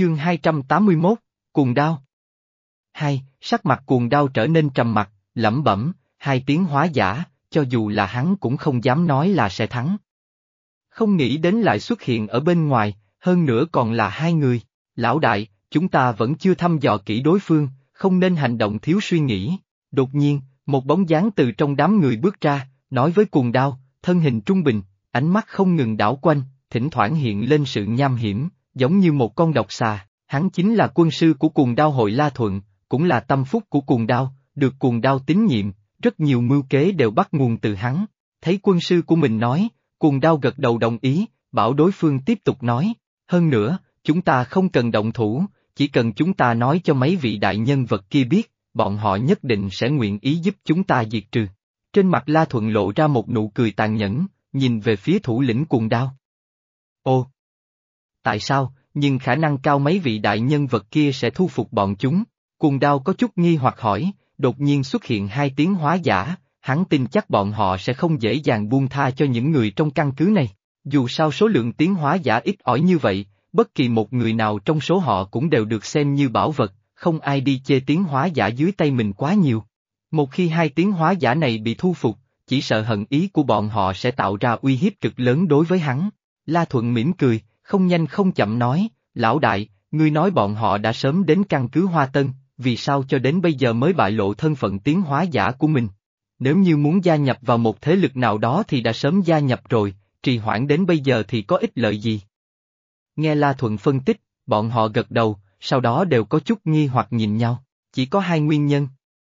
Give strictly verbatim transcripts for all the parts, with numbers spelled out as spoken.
Chương hai trăm tám mươi mốt, Cuồng Đao. Hai, sắc mặt Cuồng Đao trở nên trầm mặc, lẩm bẩm, hai tiếng hóa giả, cho dù là hắn cũng không dám nói là sẽ thắng. Không nghĩ đến lại xuất hiện ở bên ngoài, hơn nữa còn là hai người. Lão đại, chúng ta vẫn chưa thăm dò kỹ đối phương, không nên hành động thiếu suy nghĩ. Đột nhiên, một bóng dáng từ trong đám người bước ra, nói với Cuồng Đao, thân hình trung bình, ánh mắt không ngừng đảo quanh, thỉnh thoảng hiện lên sự nham hiểm, giống như một con độc xà. Hắn chính là quân sư của Cuồng Đao hội La Thuận, cũng là tâm phúc của Cuồng Đao, được Cuồng Đao tín nhiệm, rất nhiều mưu kế đều bắt nguồn từ hắn. Thấy quân sư của mình nói, Cuồng Đao gật đầu đồng ý, bảo đối phương tiếp tục nói, hơn nữa, chúng ta không cần động thủ, chỉ cần chúng ta nói cho mấy vị đại nhân vật kia biết, bọn họ nhất định sẽ nguyện ý giúp chúng ta diệt trừ. Trên mặt La Thuận lộ ra một nụ cười tàn nhẫn, nhìn về phía thủ lĩnh Cuồng Đao. Ồ! Tại sao, nhưng khả năng cao mấy vị đại nhân vật kia sẽ thu phục bọn chúng? Cuồng Đao có chút nghi hoặc hỏi, đột nhiên xuất hiện hai tiếng hóa giả, hắn tin chắc bọn họ sẽ không dễ dàng buông tha cho những người trong căn cứ này. Dù sao số lượng tiến hóa giả ít ỏi như vậy, bất kỳ một người nào trong số họ cũng đều được xem như bảo vật, không ai đi chê tiến hóa giả dưới tay mình quá nhiều. Một khi hai tiến hóa giả này bị thu phục, chỉ sợ hận ý của bọn họ sẽ tạo ra uy hiếp cực lớn đối với hắn. La Thuận mỉm cười, không nhanh không chậm nói, lão đại, ngươi nói bọn họ đã sớm đến căn cứ Hoa Tân, vì sao cho đến bây giờ mới bại lộ thân phận tiến hóa giả của mình? Nếu như muốn gia nhập vào một thế lực nào đó thì đã sớm gia nhập rồi, trì hoãn đến bây giờ thì có ích lợi gì? Nghe La Thuận phân tích, bọn họ gật đầu, sau đó đều có chút nghi hoặc nhìn nhau, chỉ có hai nguyên nhân.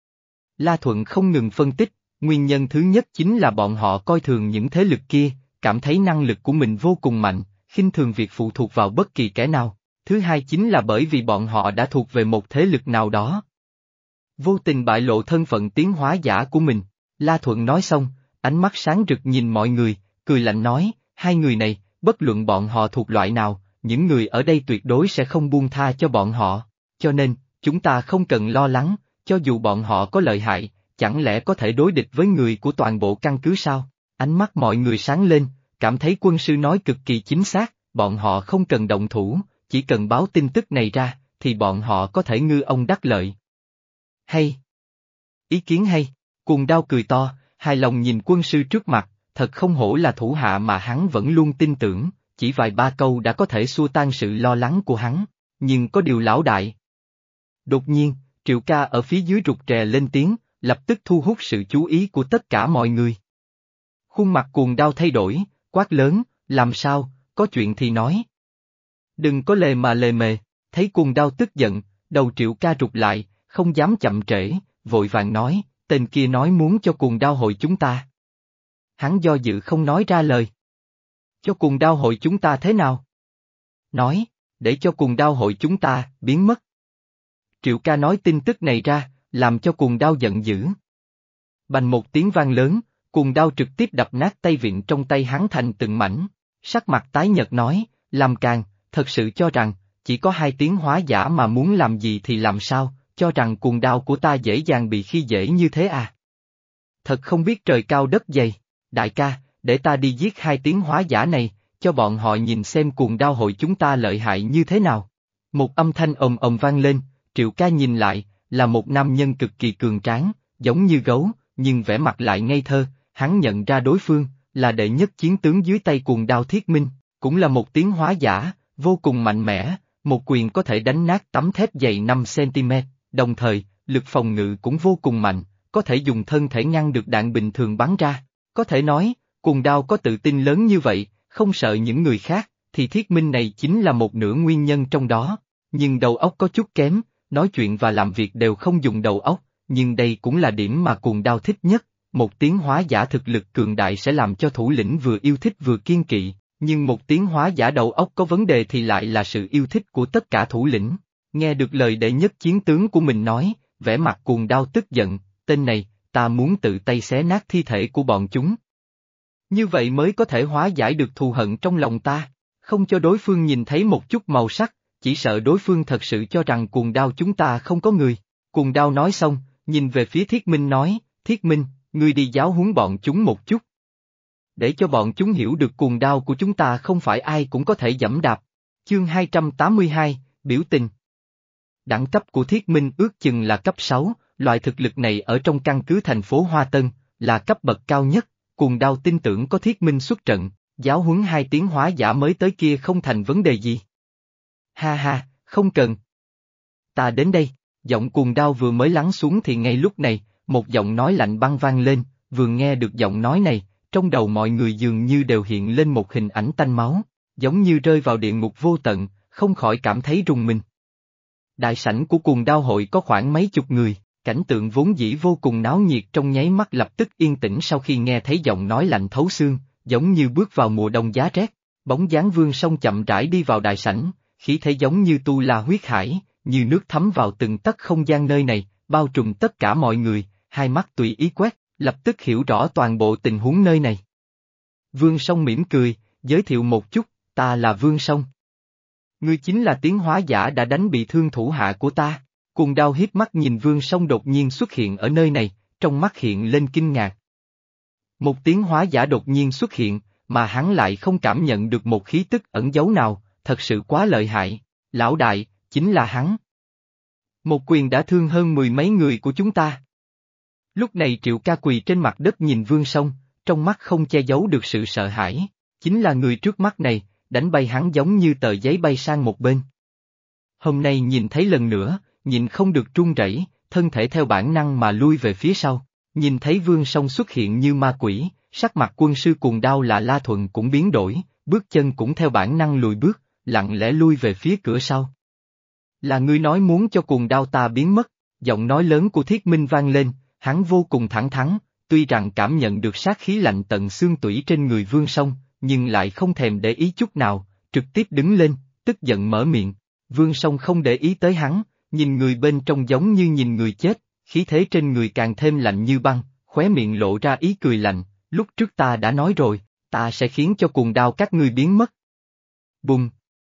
La Thuận không ngừng phân tích, nguyên nhân thứ nhất chính là bọn họ coi thường những thế lực kia, cảm thấy năng lực của mình vô cùng mạnh, khinh thường việc phụ thuộc vào bất kỳ kẻ nào. Thứ hai chính là bởi vì bọn họ đã thuộc về một thế lực nào đó. Vô tình bại lộ thân phận tiến hóa giả của mình. La Thuận nói xong, ánh mắt sáng rực nhìn mọi người, cười lạnh nói, hai người này, bất luận bọn họ thuộc loại nào, những người ở đây tuyệt đối sẽ không buông tha cho bọn họ. Cho nên, chúng ta không cần lo lắng, cho dù bọn họ có lợi hại, chẳng lẽ có thể đối địch với người của toàn bộ căn cứ sao? Ánh mắt mọi người sáng lên, cảm thấy quân sư nói cực kỳ chính xác, bọn họ không cần động thủ, chỉ cần báo tin tức này ra, thì bọn họ có thể ngư ông đắc lợi. Hay! Ý kiến hay! Cuồng Đao cười to, hài lòng nhìn quân sư trước mặt, thật không hổ là thủ hạ mà hắn vẫn luôn tin tưởng, chỉ vài ba câu đã có thể xua tan sự lo lắng của hắn, nhưng có điều lão đại. Đột nhiên, Triệu Ca ở phía dưới rụt rè lên tiếng, lập tức thu hút sự chú ý của tất cả mọi người. Khuôn mặt Cuồng Đao thay đổi, quát lớn, làm sao, có chuyện thì nói. Đừng có lề mà lề mề, thấy Cuồng Đao tức giận, đầu Triệu Ca rụt lại, không dám chậm trễ, vội vàng nói, tên kia nói muốn cho Cuồng Đao hội chúng ta. Hắn do dự không nói ra lời. Cho Cuồng Đao hội chúng ta thế nào? Nói, để cho Cuồng Đao hội chúng ta biến mất. Triệu Ca nói tin tức này ra, làm cho Cuồng Đao giận dữ. Bành một tiếng vang lớn, Cuồng Đao trực tiếp đập nát tay vịn trong tay hắn thành từng mảnh, sắc mặt tái nhợt nói, làm càng, thật sự cho rằng, chỉ có hai tiếng hóa giả mà muốn làm gì thì làm sao, cho rằng Cuồng Đao của ta dễ dàng bị khi dễ như thế à? Thật không biết trời cao đất dày, đại ca, để ta đi giết hai tiếng hóa giả này, cho bọn họ nhìn xem Cuồng Đao hội chúng ta lợi hại như thế nào. Một âm thanh ầm ầm vang lên, Triệu Ca nhìn lại, là một nam nhân cực kỳ cường tráng, giống như gấu, nhưng vẻ mặt lại ngây thơ, hắn nhận ra đối phương, là đệ nhất chiến tướng dưới tay Cuồng Đao Thiết Minh, cũng là một tiến hóa giả, vô cùng mạnh mẽ, một quyền có thể đánh nát tấm thép dày năm xăng-ti-mét, đồng thời, lực phòng ngự cũng vô cùng mạnh, có thể dùng thân thể ngăn được đạn bình thường bắn ra. Có thể nói, Cuồng Đao có tự tin lớn như vậy, không sợ những người khác, thì Thiết Minh này chính là một nửa nguyên nhân trong đó, nhưng đầu óc có chút kém, nói chuyện và làm việc đều không dùng đầu óc, nhưng đây cũng là điểm mà Cuồng Đao thích nhất, một tiến hóa giả thực lực cường đại sẽ làm cho thủ lĩnh vừa yêu thích vừa kiên kỵ, nhưng một tiến hóa giả đầu óc có vấn đề thì lại là sự yêu thích của tất cả thủ lĩnh. Nghe được lời đệ nhất chiến tướng của mình nói, vẻ mặt Cuồng Đao tức giận, tên này, ta muốn tự tay xé nát thi thể của bọn chúng. Như vậy mới có thể hóa giải được thù hận trong lòng ta, không cho đối phương nhìn thấy một chút màu sắc, chỉ sợ đối phương thật sự cho rằng Cuồng Đao chúng ta không có người. Cuồng Đao nói xong, nhìn về phía Thiết Minh nói, Thiết Minh, ngươi đi giáo huấn bọn chúng một chút. Để cho bọn chúng hiểu được Cuồng Đao của chúng ta không phải ai cũng có thể giẫm đạp. Chương hai trăm tám mươi hai, Biểu tình. Đẳng cấp của Thiết Minh ước chừng là cấp sáu, loại thực lực này ở trong căn cứ thành phố Hoa Tân, là cấp bậc cao nhất, Cuồng Đao tin tưởng có Thiết Minh xuất trận, giáo huấn hai tiến hóa giả mới tới kia không thành vấn đề gì. Ha ha, không cần. Ta đến đây, giọng Cuồng Đao vừa mới lắng xuống thì ngay lúc này, một giọng nói lạnh băng vang lên, vừa nghe được giọng nói này, trong đầu mọi người dường như đều hiện lên một hình ảnh tanh máu, giống như rơi vào địa ngục vô tận, không khỏi cảm thấy rùng mình. Đại sảnh của Cuồng Đao hội có khoảng mấy chục người, cảnh tượng vốn dĩ vô cùng náo nhiệt trong nháy mắt lập tức yên tĩnh sau khi nghe thấy giọng nói lạnh thấu xương, giống như bước vào mùa đông giá rét. Bóng dáng Vương Song chậm rãi đi vào đại sảnh, khí thế giống như tu la huyết hải, như nước thấm vào từng tấc không gian nơi này, bao trùm tất cả mọi người, hai mắt tùy ý quét, lập tức hiểu rõ toàn bộ tình huống nơi này. Vương Song mỉm cười, giới thiệu một chút, ta là Vương Song. Ngươi chính là tiến hóa giả đã đánh bị thương thủ hạ của ta. Cuồng Đao hiếp mắt nhìn Vương Song đột nhiên xuất hiện ở nơi này, trong mắt hiện lên kinh ngạc. Một tiến hóa giả đột nhiên xuất hiện, mà hắn lại không cảm nhận được một khí tức ẩn giấu nào, thật sự quá lợi hại. Lão đại, chính là hắn. Một quyền đã thương hơn mười mấy người của chúng ta. Lúc này Triệu Ca quỳ trên mặt đất nhìn Vương Song, trong mắt không che giấu được sự sợ hãi. Chính là người trước mắt này, đánh bay hắn giống như tờ giấy bay sang một bên. Hôm nay nhìn thấy lần nữa, nhìn không được run rẩy, thân thể theo bản năng mà lui về phía sau. Nhìn thấy Vương Song xuất hiện như ma quỷ, sắc mặt quân sư Cuồng Đao là La Thuận cũng biến đổi, bước chân cũng theo bản năng lùi bước, lặng lẽ lui về phía cửa sau. Là ngươi nói muốn cho Cuồng Đao ta biến mất, giọng nói lớn của Thiết Minh vang lên, hắn vô cùng thẳng thắn, tuy rằng cảm nhận được sát khí lạnh tận xương tủy trên người Vương Song, nhưng lại không thèm để ý chút nào, trực tiếp đứng lên, tức giận mở miệng. Vương Song không để ý tới hắn, nhìn người bên trong giống như nhìn người chết, khí thế trên người càng thêm lạnh như băng, khóe miệng lộ ra ý cười lạnh, lúc trước ta đã nói rồi, ta sẽ khiến cho Cuồng Đao các ngươi biến mất. Bùng!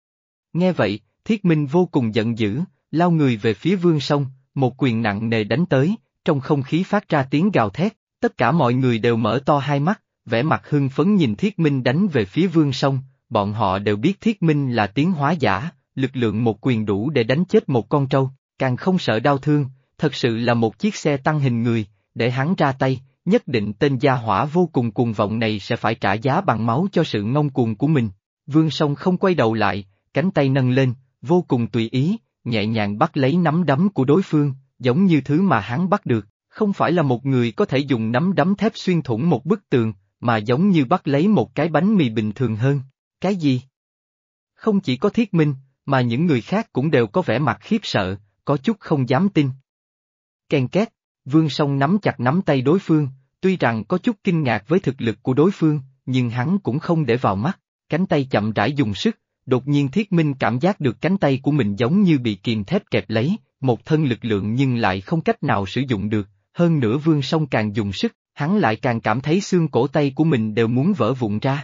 Nghe vậy, Thiết Minh vô cùng giận dữ, lao người về phía Vương Song, một quyền nặng nề đánh tới, trong không khí phát ra tiếng gào thét, tất cả mọi người đều mở to hai mắt, vẻ mặt hưng phấn nhìn Thiết Minh đánh về phía Vương Song, bọn họ đều biết Thiết Minh là tiến hóa giả, lực lượng một quyền đủ để đánh chết một con trâu, càng không sợ đau thương, thật sự là một chiếc xe tăng hình người, để hắn ra tay, nhất định tên gia hỏa vô cùng cuồng vọng này sẽ phải trả giá bằng máu cho sự ngông cuồng của mình. Vương Song không quay đầu lại, cánh tay nâng lên, vô cùng tùy ý, nhẹ nhàng bắt lấy nắm đấm của đối phương, giống như thứ mà hắn bắt được, không phải là một người có thể dùng nắm đấm thép xuyên thủng một bức tường, mà giống như bắt lấy một cái bánh mì bình thường hơn. Cái gì? Không chỉ có Thiết Minh, mà những người khác cũng đều có vẻ mặt khiếp sợ, có chút không dám tin. Ken két, Vương Song nắm chặt nắm tay đối phương, tuy rằng có chút kinh ngạc với thực lực của đối phương, nhưng hắn cũng không để vào mắt, cánh tay chậm rãi dùng sức, đột nhiên Thiết Minh cảm giác được cánh tay của mình giống như bị kìm thép kẹp lấy, một thân lực lượng nhưng lại không cách nào sử dụng được, hơn nữa Vương Song càng dùng sức, hắn lại càng cảm thấy xương cổ tay của mình đều muốn vỡ vụn ra.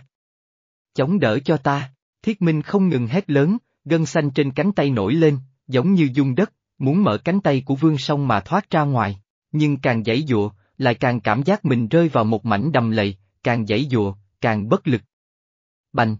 Chống đỡ cho ta, Thiết Minh không ngừng hét lớn, gân xanh trên cánh tay nổi lên, giống như dung đất, muốn mở cánh tay của Vương Song mà thoát ra ngoài, nhưng càng giãy giụa, lại càng cảm giác mình rơi vào một mảnh đầm lầy, càng giãy giụa, càng bất lực. Bành!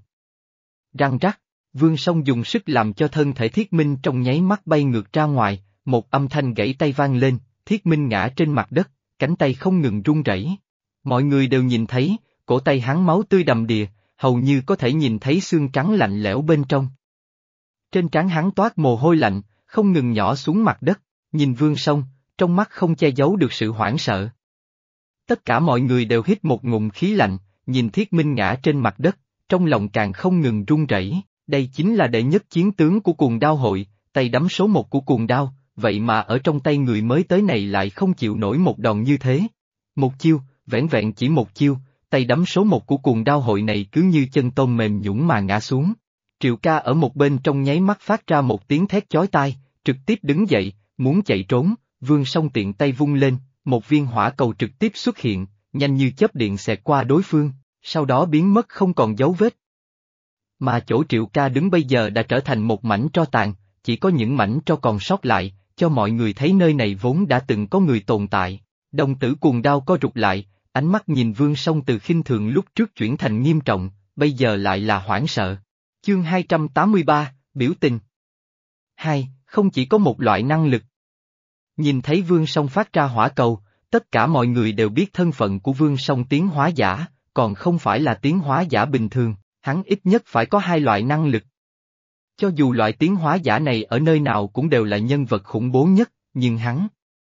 Răng rắc, Vương Song dùng sức làm cho thân thể Thiết Minh trong nháy mắt bay ngược ra ngoài, một âm thanh gãy tay vang lên, Thiết Minh ngã trên mặt đất, cánh tay không ngừng run rẩy. Mọi người đều nhìn thấy, cổ tay hắn máu tươi đầm đìa, hầu như có thể nhìn thấy xương trắng lạnh lẽo bên trong. Trên trán hắn toát mồ hôi lạnh, không ngừng nhỏ xuống mặt đất, nhìn Vương Song, trong mắt không che giấu được sự hoảng sợ. Tất cả mọi người đều hít một ngụm khí lạnh, nhìn Thiết Minh ngã trên mặt đất, trong lòng càng không ngừng run rẩy. Đây chính là đệ nhất chiến tướng của Cuồng Đao hội, tay đấm số một của Cuồng Đao, vậy mà ở trong tay người mới tới này lại không chịu nổi một đòn như thế. Một chiêu, vẻn vẹn chỉ một chiêu, tay đấm số một của Cuồng Đao hội này cứ như chân tôm mềm nhũn mà ngã xuống. Triệu Ca ở một bên trong nháy mắt phát ra một tiếng thét chói tai, trực tiếp đứng dậy, muốn chạy trốn, Vương Song tiện tay vung lên, một viên hỏa cầu trực tiếp xuất hiện, nhanh như chớp điện xẹt qua đối phương, sau đó biến mất không còn dấu vết. Mà chỗ Triệu Ca đứng bây giờ đã trở thành một mảnh tro tàn, chỉ có những mảnh tro còn sót lại, cho mọi người thấy nơi này vốn đã từng có người tồn tại. Đồng tử Cuồng Đao co rụt lại, ánh mắt nhìn Vương Song từ khinh thường lúc trước chuyển thành nghiêm trọng, bây giờ lại là hoảng sợ. Chương hai trăm tám mươi ba, biểu tình. Hai Hai, không chỉ có một loại năng lực. Nhìn thấy Vương Song phát ra hỏa cầu, tất cả mọi người đều biết thân phận của Vương Song tiến hóa giả, còn không phải là tiến hóa giả bình thường, hắn ít nhất phải có hai loại năng lực. Cho dù loại tiến hóa giả này ở nơi nào cũng đều là nhân vật khủng bố nhất, nhưng hắn...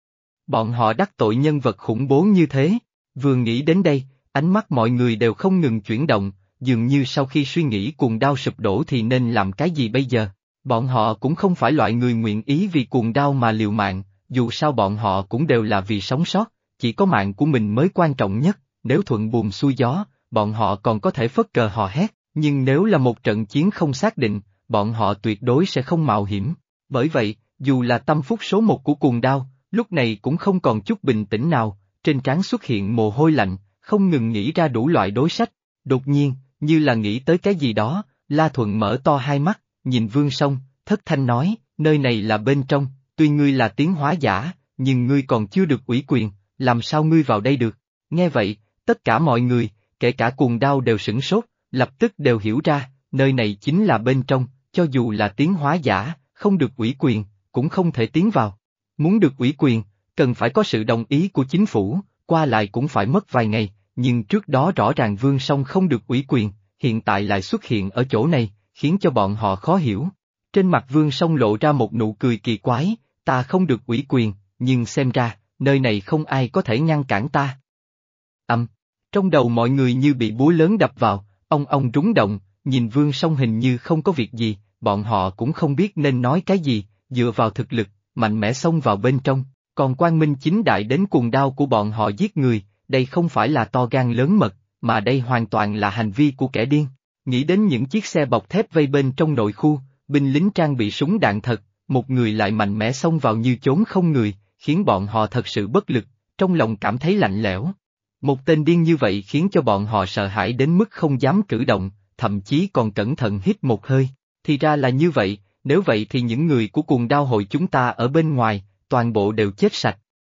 Bọn họ đắc tội nhân vật khủng bố như thế, vừa nghĩ đến đây, ánh mắt mọi người đều không ngừng chuyển động, dường như sau khi suy nghĩ cuồng đao sụp đổ thì nên làm cái gì bây giờ. Bọn họ cũng không phải loại người nguyện ý vì cuồng đao mà liều mạng, dù sao bọn họ cũng đều là vì sống sót, chỉ có mạng của mình mới quan trọng nhất, nếu thuận buồm xuôi gió, bọn họ còn có thể phất cờ hò hét, nhưng nếu là một trận chiến không xác định, bọn họ tuyệt đối sẽ không mạo hiểm. Bởi vậy, dù là tâm phúc số một của cuồng đao, lúc này cũng không còn chút bình tĩnh nào, trên trán xuất hiện mồ hôi lạnh, không ngừng nghĩ ra đủ loại đối sách. Đột nhiên, như là nghĩ tới cái gì đó, La Thuận mở to hai mắt, nhìn Vương Song, thất thanh nói, nơi này là bên trong, tuy ngươi là tiến hóa giả, nhưng ngươi còn chưa được ủy quyền, làm sao ngươi vào đây được? Nghe vậy, tất cả mọi người, kể cả cuồng đao đều sửng sốt, lập tức đều hiểu ra, nơi này chính là bên trong, cho dù là tiến hóa giả, không được ủy quyền, cũng không thể tiến vào. Muốn được ủy quyền, cần phải có sự đồng ý của chính phủ, qua lại cũng phải mất vài ngày, nhưng trước đó rõ ràng Vương Song không được ủy quyền, hiện tại lại xuất hiện ở chỗ này, khiến cho bọn họ khó hiểu. Trên mặt Vương Song lộ ra một nụ cười kỳ quái, ta không được ủy quyền, nhưng xem ra, nơi này không ai có thể ngăn cản ta. Âm, trong đầu mọi người như bị búa lớn đập vào, ong ong rúng động, nhìn Vương Song hình như không có việc gì, bọn họ cũng không biết nên nói cái gì, dựa vào thực lực, mạnh mẽ xông vào bên trong, còn quang minh chính đại đến cuồng đao của bọn họ giết người, đây không phải là to gan lớn mật, mà đây hoàn toàn là hành vi của kẻ điên. Nghĩ đến những chiếc xe bọc thép vây bên trong nội khu, binh lính trang bị súng đạn thật, một người lại mạnh mẽ xông vào như chốn không người, khiến bọn họ thật sự bất lực, trong lòng cảm thấy lạnh lẽo. Một tên điên như vậy khiến cho bọn họ sợ hãi đến mức không dám cử động, thậm chí còn cẩn thận hít một hơi. Thì ra là như vậy, nếu vậy thì những người của cuồng đao hội chúng ta ở bên ngoài, toàn bộ đều chết sạch.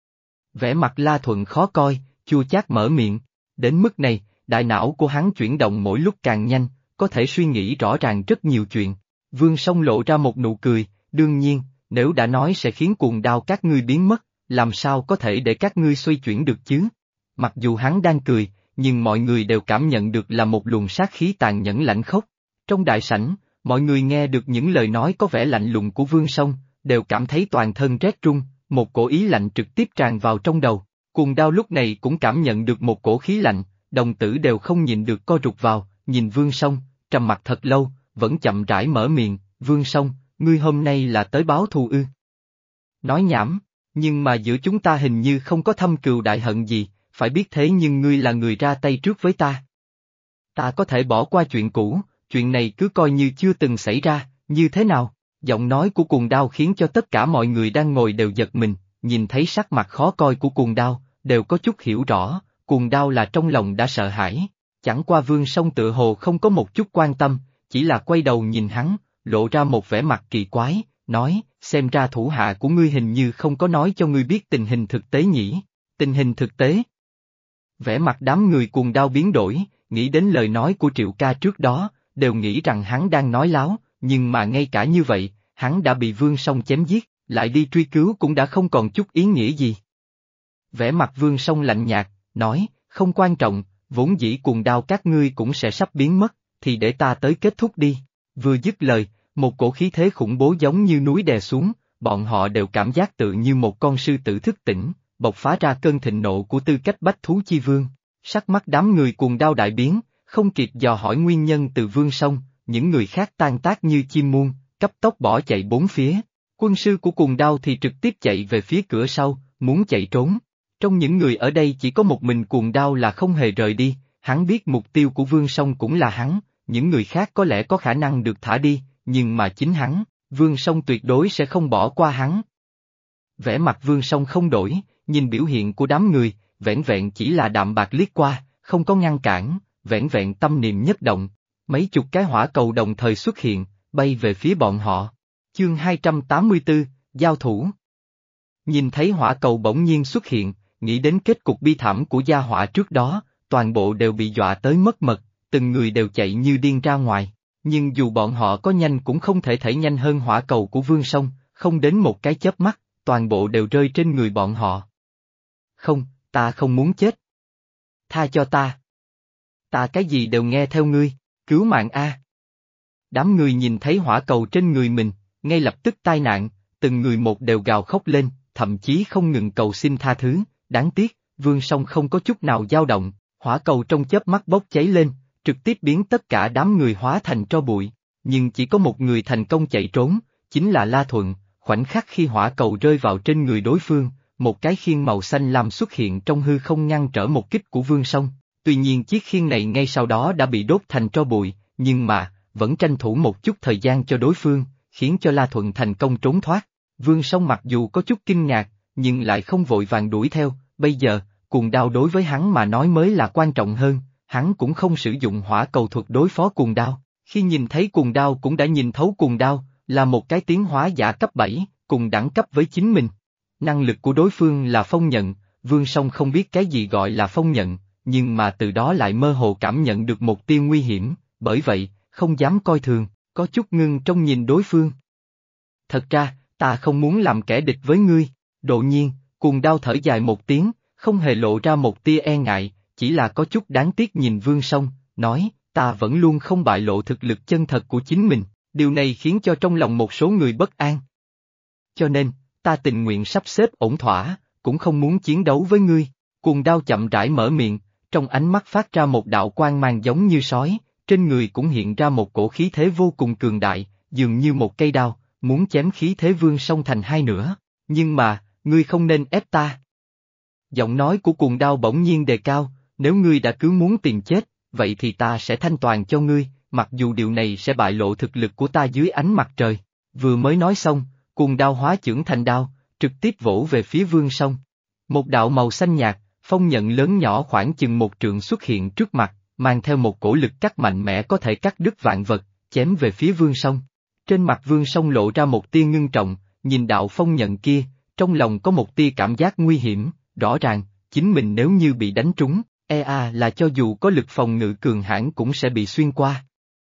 Vẻ mặt La Thuận khó coi, chua chát mở miệng, đến mức này, đại não của hắn chuyển động mỗi lúc càng nhanh, có thể suy nghĩ rõ ràng rất nhiều chuyện. Vương Song lộ ra một nụ cười, đương nhiên, nếu đã nói sẽ khiến cuồng đao các ngươi biến mất, làm sao có thể để các ngươi xoay chuyển được chứ? Mặc dù hắn đang cười, nhưng mọi người đều cảm nhận được là một luồng sát khí tàn nhẫn lạnh khốc. Trong đại sảnh, mọi người nghe được những lời nói có vẻ lạnh lùng của Vương Song, đều cảm thấy toàn thân rét run, một cổ ý lạnh trực tiếp tràn vào trong đầu. Cuồng đao lúc này cũng cảm nhận được một cổ khí lạnh, đồng tử đều không nhìn được co rụt vào, nhìn Vương Song, trầm mặt thật lâu, vẫn chậm rãi mở miệng, Vương Song, ngươi hôm nay là tới báo thù ư? Nói nhảm, nhưng mà giữa chúng ta hình như không có thâm cừu đại hận gì, phải biết thế nhưng ngươi là người ra tay trước với ta. Ta có thể bỏ qua chuyện cũ, chuyện này cứ coi như chưa từng xảy ra, như thế nào? Giọng nói của cuồng đao khiến cho tất cả mọi người đang ngồi đều giật mình, nhìn thấy sắc mặt khó coi của cuồng đao, đều có chút hiểu rõ, cuồng đao là trong lòng đã sợ hãi. Chẳng qua Vương Song tựa hồ không có một chút quan tâm, chỉ là quay đầu nhìn hắn, lộ ra một vẻ mặt kỳ quái, nói, xem ra thủ hạ của ngươi hình như không có nói cho ngươi biết tình hình thực tế nhỉ, tình hình thực tế. Vẻ mặt đám người cuồng đao biến đổi, nghĩ đến lời nói của Triệu Ca trước đó, đều nghĩ rằng hắn đang nói láo, nhưng mà ngay cả như vậy, hắn đã bị Vương Song chém giết, lại đi truy cứu cũng đã không còn chút ý nghĩa gì. Vẻ mặt Vương Song lạnh nhạt, nói, không quan trọng, vốn dĩ cuồng đao các ngươi cũng sẽ sắp biến mất, thì để ta tới kết thúc đi. Vừa dứt lời, một cổ khí thế khủng bố giống như núi đè xuống, bọn họ đều cảm giác tự như một con sư tử thức tỉnh, bộc phá ra cơn thịnh nộ của tư cách bách thú chi vương. Sắc mắt đám người cuồng đao đại biến, không kịp dò hỏi nguyên nhân từ Vương Song, những người khác tan tác như chim muôn, cấp tốc bỏ chạy bốn phía. Quân sư của cuồng đao thì trực tiếp chạy về phía cửa sau, muốn chạy trốn. Trong những người ở đây chỉ có một mình cuồng đao là không hề rời đi, hắn biết mục tiêu của Vương Song cũng là hắn, những người khác có lẽ có khả năng được thả đi, nhưng mà chính hắn, Vương Song tuyệt đối sẽ không bỏ qua hắn. Vẻ mặt Vương Song không đổi, nhìn biểu hiện của đám người, vẻn vẹn chỉ là đạm bạc liếc qua, không có ngăn cản, vẻn vẹn tâm niệm nhất động, mấy chục cái hỏa cầu đồng thời xuất hiện, bay về phía bọn họ. Chương hai trăm tám mươi tư, Giao thủ. Nhìn thấy hỏa cầu bỗng nhiên xuất hiện, nghĩ đến kết cục bi thảm của gia hỏa trước đó, toàn bộ đều bị dọa tới mất mật, từng người đều chạy như điên ra ngoài. Nhưng dù bọn họ có nhanh cũng không thể thể nhanh hơn hỏa cầu của Vương Song, không đến một cái chớp mắt, toàn bộ đều rơi trên người bọn họ. Không, ta không muốn chết. Tha cho ta. Ta cái gì đều nghe theo ngươi, cứu mạng a. Đám người nhìn thấy hỏa cầu trên người mình, ngay lập tức tai nạn, từng người một đều gào khóc lên, thậm chí không ngừng cầu xin tha thứ, đáng tiếc, Vương Song không có chút nào dao động, hỏa cầu trong chớp mắt bốc cháy lên, trực tiếp biến tất cả đám người hóa thành tro bụi, nhưng chỉ có một người thành công chạy trốn, chính là La Thuận, khoảnh khắc khi hỏa cầu rơi vào trên người đối phương, một cái khiên màu xanh lam xuất hiện trong hư không ngăn trở một kích của Vương Song, tuy nhiên chiếc khiên này ngay sau đó đã bị đốt thành tro bụi, nhưng mà, vẫn tranh thủ một chút thời gian cho đối phương, khiến cho La Thuận thành công trốn thoát. Vương Song mặc dù có chút kinh ngạc, nhưng lại không vội vàng đuổi theo, bây giờ, cuồng đao đối với hắn mà nói mới là quan trọng hơn, hắn cũng không sử dụng hỏa cầu thuật đối phó cuồng đao, khi nhìn thấy cuồng đao cũng đã nhìn thấu cuồng đao, là một cái tiến hóa giả cấp bảy, cùng đẳng cấp với chính mình. Năng lực của đối phương là phong nhận, Vương Song không biết cái gì gọi là phong nhận, nhưng mà từ đó lại mơ hồ cảm nhận được một tia nguy hiểm, bởi vậy, không dám coi thường, có chút ngưng trong nhìn đối phương. Thật ra, ta không muốn làm kẻ địch với ngươi, đột nhiên, cuồng đao thở dài một tiếng, không hề lộ ra một tia e ngại, chỉ là có chút đáng tiếc nhìn Vương Song, nói, ta vẫn luôn không bại lộ thực lực chân thật của chính mình, điều này khiến cho trong lòng một số người bất an. Cho nên, ta tình nguyện sắp xếp ổn thỏa, cũng không muốn chiến đấu với ngươi, cuồng đao chậm rãi mở miệng, trong ánh mắt phát ra một đạo quang mang giống như sói, trên người cũng hiện ra một cổ khí thế vô cùng cường đại, dường như một cây đao, muốn chém khí thế Vương Song thành hai nửa, nhưng mà, ngươi không nên ép ta. Giọng nói của cuồng đao bỗng nhiên đề cao, nếu ngươi đã cứ muốn tìm chết, vậy thì ta sẽ thanh toàn cho ngươi, mặc dù điều này sẽ bại lộ thực lực của ta dưới ánh mặt trời. Vừa mới nói xong, cuồng đao hóa chưởng thành đao, trực tiếp vỗ về phía Vương Song. Một đạo màu xanh nhạt, phong nhận lớn nhỏ khoảng chừng một trượng xuất hiện trước mặt, mang theo một cổ lực cắt mạnh mẽ có thể cắt đứt vạn vật, chém về phía Vương Song. Trên mặt Vương Song lộ ra một tia ngưng trọng, nhìn đạo phong nhận kia, trong lòng có một tia cảm giác nguy hiểm, rõ ràng, chính mình nếu như bị đánh trúng, e a là cho dù có lực phòng ngự cường hãn cũng sẽ bị xuyên qua.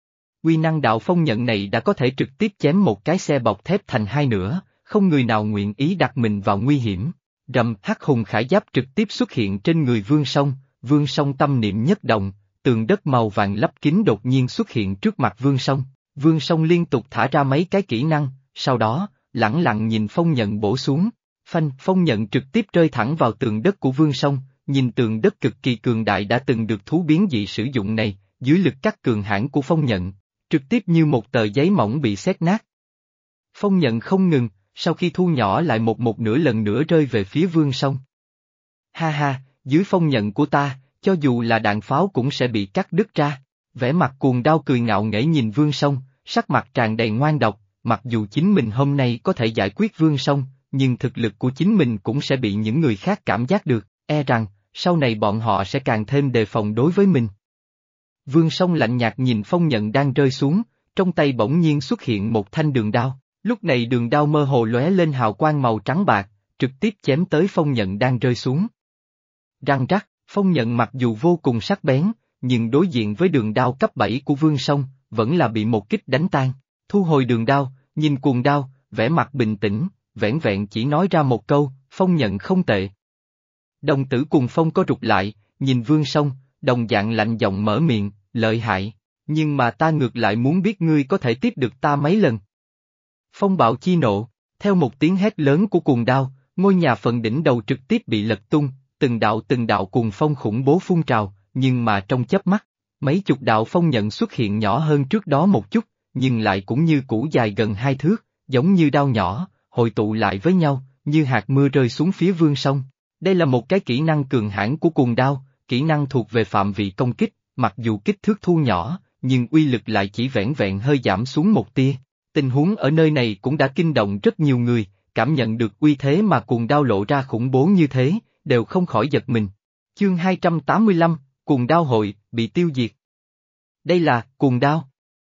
Uy năng đạo phong nhận này đã có thể trực tiếp chém một cái xe bọc thép thành hai nửa, không người nào nguyện ý đặt mình vào nguy hiểm. Rầm hắc hùng khải giáp trực tiếp xuất hiện trên người Vương Song, Vương Song tâm niệm nhất động, tường đất màu vàng lấp kín đột nhiên xuất hiện trước mặt Vương Song. Vương Song liên tục thả ra mấy cái kỹ năng, sau đó, lẳng lặng nhìn phong nhận bổ xuống. Phanh, phong nhận trực tiếp rơi thẳng vào tường đất của Vương Song, nhìn tường đất cực kỳ cường đại đã từng được thú biến dị sử dụng này, dưới lực cắt cường hãn của phong nhận, trực tiếp như một tờ giấy mỏng bị xé nát. Phong nhận không ngừng, sau khi thu nhỏ lại một một nửa lần nữa rơi về phía Vương Song. Ha ha, dưới phong nhận của ta, cho dù là đạn pháo cũng sẽ bị cắt đứt ra. Vẻ mặt cuồng đao cười ngạo nghễ nhìn Vương Song, sắc mặt tràn đầy ngoan độc, mặc dù chính mình hôm nay có thể giải quyết Vương Song, nhưng thực lực của chính mình cũng sẽ bị những người khác cảm giác được, e rằng, sau này bọn họ sẽ càng thêm đề phòng đối với mình. Vương Song lạnh nhạt nhìn phong nhận đang rơi xuống, trong tay bỗng nhiên xuất hiện một thanh đường đao, lúc này đường đao mơ hồ lóe lên hào quang màu trắng bạc, trực tiếp chém tới phong nhận đang rơi xuống. Răng rắc, phong nhận mặc dù vô cùng sắc bén, nhưng đối diện với đường đao cấp bảy của Vương Song, vẫn là bị một kích đánh tan. Thu hồi đường đao, nhìn cuồng đao, vẻ mặt bình tĩnh, vẻn vẹn chỉ nói ra một câu, phong nhận không tệ. Đồng tử cùng phong có rụt lại, nhìn Vương Song, đồng dạng lạnh giọng mở miệng, lợi hại, nhưng mà ta ngược lại muốn biết ngươi có thể tiếp được ta mấy lần. Phong bạo chi nộ, theo một tiếng hét lớn của cuồng đao, ngôi nhà phần đỉnh đầu trực tiếp bị lật tung, từng đạo từng đạo cuồng phong khủng bố phun trào, nhưng mà trong chớp mắt, mấy chục đạo phong nhận xuất hiện nhỏ hơn trước đó một chút, nhưng lại cũng như củ dài gần hai thước, giống như đao nhỏ, hội tụ lại với nhau, như hạt mưa rơi xuống phía Vương Song. Đây là một cái kỹ năng cường hãn của cuồng đao, kỹ năng thuộc về phạm vị công kích, mặc dù kích thước thu nhỏ, nhưng uy lực lại chỉ vẻn vẹn hơi giảm xuống một tia. Tình huống ở nơi này cũng đã kinh động rất nhiều người, cảm nhận được uy thế mà cuồng đao lộ ra khủng bố như thế, đều không khỏi giật mình. Chương hai trăm tám mươi lăm, cuồng đao hội, bị tiêu diệt. Đây là, cuồng đao.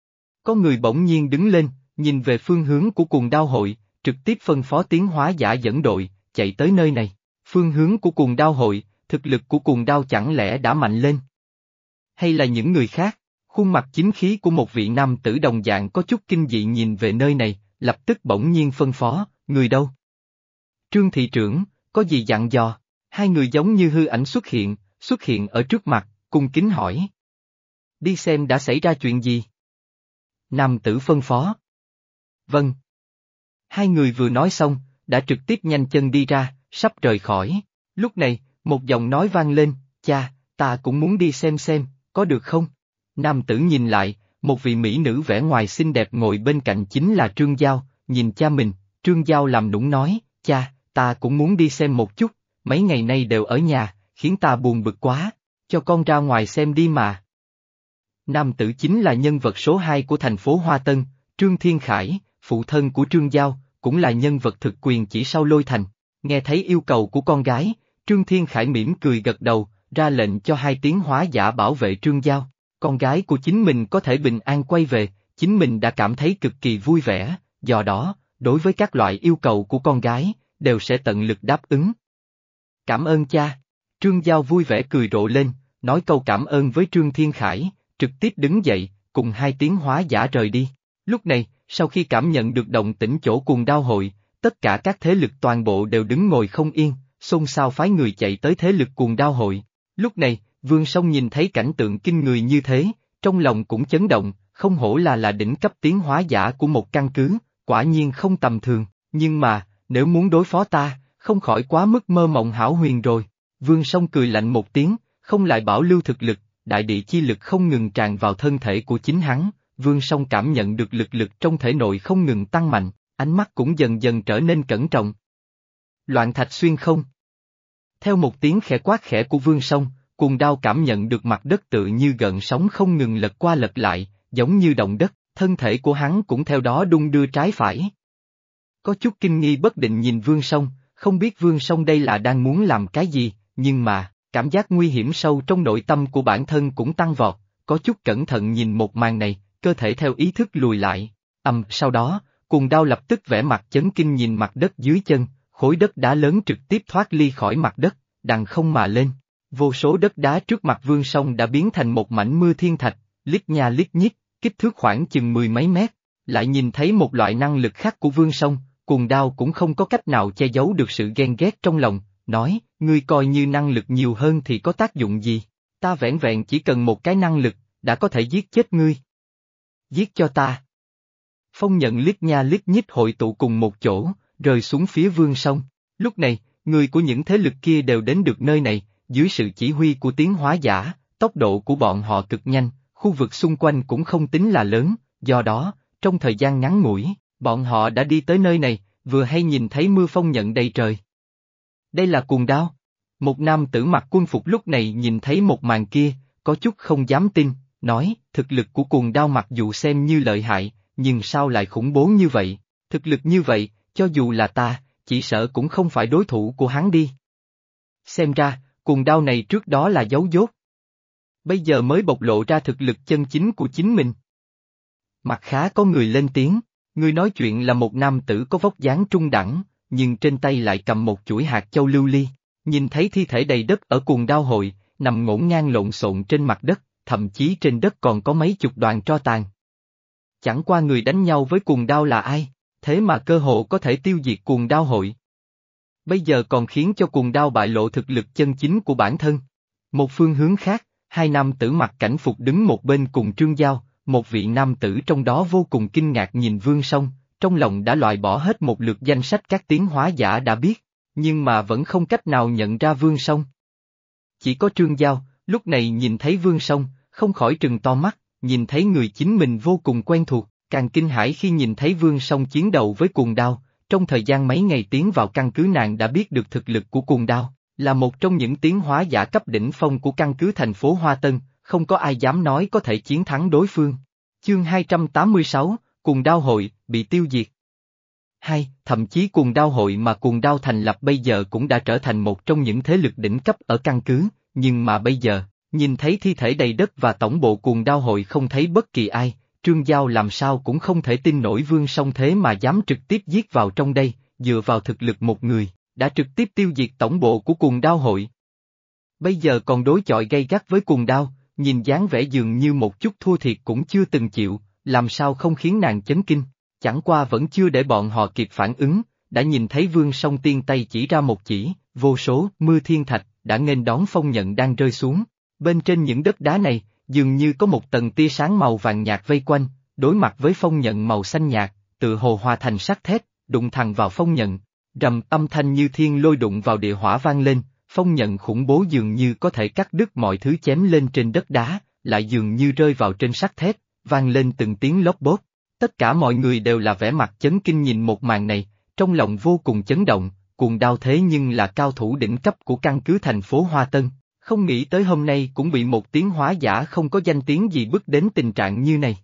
Có người bỗng nhiên đứng lên, nhìn về phương hướng của cuồng đao hội, trực tiếp phân phó tiến hóa giả dẫn đội, chạy tới nơi này. Phương hướng của cuồng đao hội, thực lực của cuồng đao chẳng lẽ đã mạnh lên? Hay là những người khác? Khuôn mặt chính khí của một vị nam tử đồng dạng có chút kinh dị nhìn về nơi này, lập tức bỗng nhiên phân phó, người đâu? Trương thị trưởng, có gì dặn dò? Hai người giống như hư ảnh xuất hiện, xuất hiện ở trước mặt, cung kính hỏi. Đi xem đã xảy ra chuyện gì? Nam tử phân phó. Vâng. Hai người vừa nói xong, đã trực tiếp nhanh chân đi ra, sắp rời khỏi. Lúc này, một giọng nói vang lên, cha, ta cũng muốn đi xem xem, có được không? Nam tử nhìn lại, một vị mỹ nữ vẻ ngoài xinh đẹp ngồi bên cạnh chính là Trương Giao, nhìn cha mình, Trương Giao làm nũng nói, cha, ta cũng muốn đi xem một chút, mấy ngày nay đều ở nhà, khiến ta buồn bực quá, cho con ra ngoài xem đi mà. Nam tử chính là nhân vật số hai của thành phố Hoa Tân, Trương Thiên Khải, phụ thân của Trương Giao, cũng là nhân vật thực quyền chỉ sau Lôi Thành. Nghe thấy yêu cầu của con gái, Trương Thiên Khải mỉm cười gật đầu, ra lệnh cho hai tiếng hóa giả bảo vệ Trương Giao. Con gái của chính mình có thể bình an quay về, chính mình đã cảm thấy cực kỳ vui vẻ, do đó, đối với các loại yêu cầu của con gái, đều sẽ tận lực đáp ứng. Cảm ơn cha. Trương Giao vui vẻ cười rộ lên, nói câu cảm ơn với Trương Thiên Khải, trực tiếp đứng dậy, cùng hai tiếng hóa giả rời đi. Lúc này, sau khi cảm nhận được động tĩnh chỗ Cuồng Đao hội, tất cả các thế lực toàn bộ đều đứng ngồi không yên, xôn xao phái người chạy tới thế lực Cuồng Đao hội. Lúc này, Vương Song nhìn thấy cảnh tượng kinh người như thế, trong lòng cũng chấn động, không hổ là là đỉnh cấp tiến hóa giả của một căn cứ, quả nhiên không tầm thường, nhưng mà, nếu muốn đối phó ta, không khỏi quá mức mơ mộng hão huyền rồi. Vương Song cười lạnh một tiếng, không lại bảo lưu thực lực, đại địa chi lực không ngừng tràn vào thân thể của chính hắn, Vương Song cảm nhận được lực lực trong thể nội không ngừng tăng mạnh, ánh mắt cũng dần dần trở nên cẩn trọng. Loạn thạch xuyên không. Theo một tiếng khẽ quát khẽ của Vương Song, Cuồng Đao cảm nhận được mặt đất tự như gợn sóng không ngừng lật qua lật lại, giống như động đất, thân thể của hắn cũng theo đó đung đưa trái phải. Có chút kinh nghi bất định nhìn Vương Song, không biết Vương Song đây là đang muốn làm cái gì, nhưng mà, cảm giác nguy hiểm sâu trong nội tâm của bản thân cũng tăng vọt, có chút cẩn thận nhìn một màn này, cơ thể theo ý thức lùi lại, ầm, sau đó, Cuồng Đao lập tức vẻ mặt chấn kinh nhìn mặt đất dưới chân, khối đất đá lớn trực tiếp thoát ly khỏi mặt đất, đằng không mà lên. Vô số đất đá trước mặt Vương Song đã biến thành một mảnh mưa thiên thạch, lít nha lít nhít, kích thước khoảng chừng mười mấy mét, lại nhìn thấy một loại năng lực khác của Vương Song, Cuồng Đao cũng không có cách nào che giấu được sự ghen ghét trong lòng, nói, ngươi coi như năng lực nhiều hơn thì có tác dụng gì, ta vẻn vẹn chỉ cần một cái năng lực, đã có thể giết chết ngươi. Giết cho ta. Phong nhận lít nha lít nhít hội tụ cùng một chỗ, rơi xuống phía Vương Song, lúc này, người của những thế lực kia đều đến được nơi này. Dưới sự chỉ huy của tiến hóa giả, tốc độ của bọn họ cực nhanh, khu vực xung quanh cũng không tính là lớn, do đó, trong thời gian ngắn ngủi, bọn họ đã đi tới nơi này, vừa hay nhìn thấy mưa phong nhận đầy trời. Đây là Cuồng Đao. Một nam tử mặc quân phục lúc này nhìn thấy một màn kia, có chút không dám tin, nói, thực lực của Cuồng Đao mặc dù xem như lợi hại, nhưng sao lại khủng bố như vậy, thực lực như vậy, cho dù là ta, chỉ sợ cũng không phải đối thủ của hắn đi. Xem ra, Cuồng Đao này trước đó là giấu dốt. Bây giờ mới bộc lộ ra thực lực chân chính của chính mình. Mặt khá có người lên tiếng, người nói chuyện là một nam tử có vóc dáng trung đẳng, nhưng trên tay lại cầm một chuỗi hạt châu lưu ly, nhìn thấy thi thể đầy đất ở Cuồng Đao hội, nằm ngổn ngang lộn xộn trên mặt đất, thậm chí trên đất còn có mấy chục đoàn tro tàn. Chẳng qua người đánh nhau với Cuồng Đao là ai, thế mà cơ hội có thể tiêu diệt Cuồng Đao hội. Bây giờ còn khiến cho Cuồng Đao bại lộ thực lực chân chính của bản thân. Một phương hướng khác, hai nam tử mặc cảnh phục đứng một bên cùng Trương Giao, một vị nam tử trong đó vô cùng kinh ngạc nhìn Vương Song, trong lòng đã loại bỏ hết một lượt danh sách các tiến hóa giả đã biết, nhưng mà vẫn không cách nào nhận ra Vương Song. Chỉ có Trương Giao, lúc này nhìn thấy Vương Song, không khỏi trừng to mắt, nhìn thấy người chính mình vô cùng quen thuộc, càng kinh hãi khi nhìn thấy Vương Song chiến đấu với Cuồng Đao. Trong thời gian mấy ngày tiến vào căn cứ nàng đã biết được thực lực của Cuồng Đao, là một trong những tiến hóa giả cấp đỉnh phong của căn cứ thành phố Hoa Tân, không có ai dám nói có thể chiến thắng đối phương. Chương hai trăm tám mươi sáu, Cuồng Đao hội, bị tiêu diệt. Hai, thậm chí Cuồng Đao hội mà Cuồng Đao thành lập bây giờ cũng đã trở thành một trong những thế lực đỉnh cấp ở căn cứ, nhưng mà bây giờ, nhìn thấy thi thể đầy đất và tổng bộ Cuồng Đao hội không thấy bất kỳ ai. Trương Giao làm sao cũng không thể tin nổi Vương Song thế mà dám trực tiếp giết vào trong đây, dựa vào thực lực một người, đã trực tiếp tiêu diệt tổng bộ của Cuồng Đao hội. Bây giờ còn đối chọi gay gắt với Cuồng Đao, nhìn dáng vẻ dường như một chút thua thiệt cũng chưa từng chịu, làm sao không khiến nàng chấn kinh, chẳng qua vẫn chưa để bọn họ kịp phản ứng, đã nhìn thấy Vương Song tiên tay chỉ ra một chỉ, vô số mưa thiên thạch đã nghênh đón phong nhận đang rơi xuống. Bên trên những đất đá này, dường như có một tầng tia sáng màu vàng nhạt vây quanh, đối mặt với phong nhận màu xanh nhạt, tự hồ hòa thành sắt thép, đụng thẳng vào phong nhận. Rầm, âm thanh như thiên lôi đụng vào địa hỏa vang lên, phong nhận khủng bố dường như có thể cắt đứt mọi thứ chém lên trên đất đá, lại dường như rơi vào trên sắt thép, vang lên từng tiếng lốp bốp. Tất cả mọi người đều là vẻ mặt chấn kinh nhìn một màn này, trong lòng vô cùng chấn động, Cuồng Đao thế nhưng là cao thủ đỉnh cấp của căn cứ thành phố Hoa Tân, không nghĩ tới hôm nay cũng bị một tiến hóa giả không có danh tiếng gì bức đến tình trạng như này.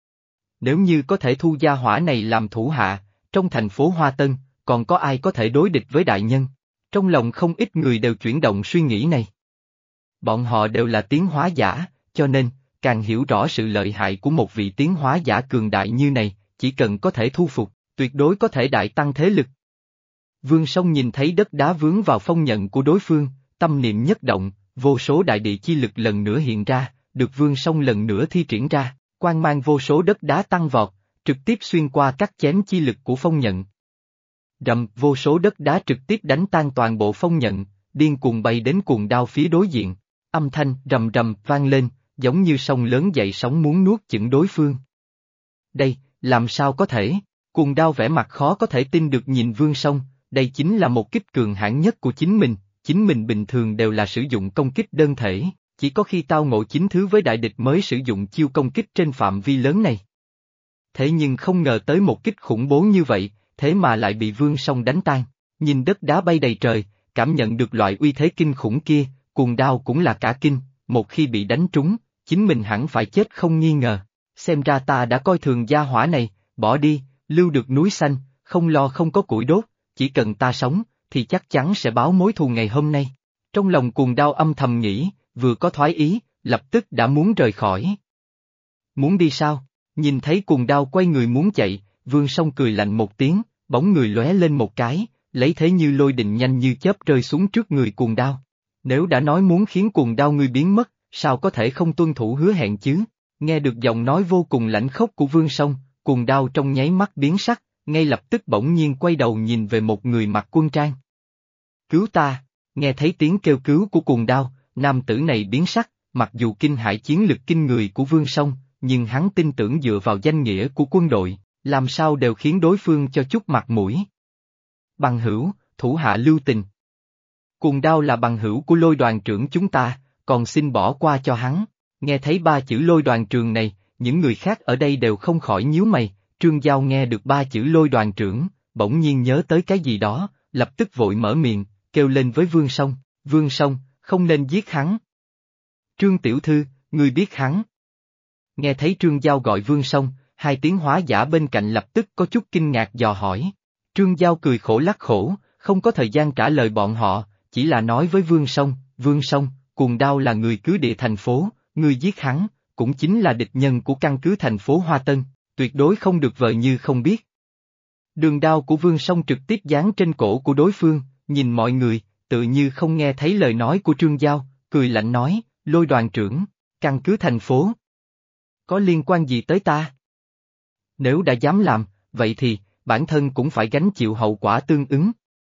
Nếu như có thể thu gia hỏa này làm thủ hạ, trong thành phố Hoa Tân, còn có ai có thể đối địch với đại nhân? Trong lòng không ít người đều chuyển động suy nghĩ này. Bọn họ đều là tiến hóa giả, cho nên, càng hiểu rõ sự lợi hại của một vị tiến hóa giả cường đại như này, chỉ cần có thể thu phục, tuyệt đối có thể đại tăng thế lực. Vương Song nhìn thấy đất đá vướng vào phong nhận của đối phương, tâm niệm nhất động, vô số đại địa chi lực lần nữa hiện ra, được Vương Song lần nữa thi triển ra, quang mang vô số đất đá tăng vọt, trực tiếp xuyên qua cắt chém chi lực của phong nhận. Rầm, vô số đất đá trực tiếp đánh tan toàn bộ phong nhận, điên cuồng bay đến Cuồng Đao phía đối diện, âm thanh rầm rầm vang lên, giống như sông lớn dậy sóng muốn nuốt chửng đối phương. Đây, làm sao có thể? Cuồng Đao vẻ mặt khó có thể tin được nhìn Vương Song, đây chính là một kích cường hãn nhất của chính mình, chính mình bình thường đều là sử dụng công kích đơn thể, chỉ có khi tao ngộ chính thứ với đại địch mới sử dụng chiêu công kích trên phạm vi lớn này. Thế nhưng không ngờ tới một kích khủng bố như vậy, thế mà lại bị Vương Song đánh tan, nhìn đất đá bay đầy trời, cảm nhận được loại uy thế kinh khủng kia, Cuồng Đao cũng là cả kinh, một khi bị đánh trúng, chính mình hẳn phải chết không nghi ngờ, xem ra ta đã coi thường gia hỏa này, bỏ đi, lưu được núi xanh, không lo không có củi đốt, chỉ cần ta sống, thì chắc chắn sẽ báo mối thù ngày hôm nay. Trong lòng Cuồng Đao âm thầm nghĩ, vừa có thoái ý, lập tức đã muốn rời khỏi. Muốn đi sao? Nhìn thấy Cuồng Đao quay người muốn chạy, Vương Song cười lạnh một tiếng, bóng người lóe lên một cái, lấy thế như lôi đình nhanh như chớp rơi xuống trước người Cuồng Đao. Nếu đã nói muốn khiến Cuồng Đao ngươi biến mất, sao có thể không tuân thủ hứa hẹn chứ? Nghe được giọng nói vô cùng lãnh khốc của Vương Song, Cuồng Đao trong nháy mắt biến sắc, ngay lập tức bỗng nhiên quay đầu nhìn về một người mặc quân trang. Cứu ta! Nghe thấy tiếng kêu cứu của Cuồng Đao, nam tử này biến sắc, mặc dù kinh hãi chiến lực kinh người của Vương Song, nhưng hắn tin tưởng dựa vào danh nghĩa của quân đội, làm sao đều khiến đối phương cho chút mặt mũi. Bằng hữu, thủ hạ lưu tình. Cuồng Đao là bằng hữu của Lôi đoàn trưởng chúng ta, còn xin bỏ qua cho hắn. Nghe thấy ba chữ Lôi đoàn trưởng này, những người khác ở đây đều không khỏi nhíu mày. Trương Giao nghe được ba chữ Lôi đoàn trưởng, bỗng nhiên nhớ tới cái gì đó, lập tức vội mở miệng, kêu lên với Vương Song, Vương Song, không nên giết hắn. Trương tiểu thư, ngươi biết hắn. Nghe thấy Trương Giao gọi Vương Song, hai tiến hóa giả bên cạnh lập tức có chút kinh ngạc dò hỏi. Trương Giao cười khổ lắc khổ, không có thời gian trả lời bọn họ, chỉ là nói với Vương Song, Vương Song, Cuồng Đao là người cứ địa thành phố, ngươi giết hắn, cũng chính là địch nhân của căn cứ thành phố Hoa Tân, tuyệt đối không được vờ như không biết. Đường đao của Vương Song trực tiếp giáng trên cổ của đối phương, nhìn mọi người, tự như không nghe thấy lời nói của Trương Giao, cười lạnh nói, Lôi đoàn trưởng, căn cứ thành phố. Có liên quan gì tới ta? Nếu đã dám làm, vậy thì, bản thân cũng phải gánh chịu hậu quả tương ứng.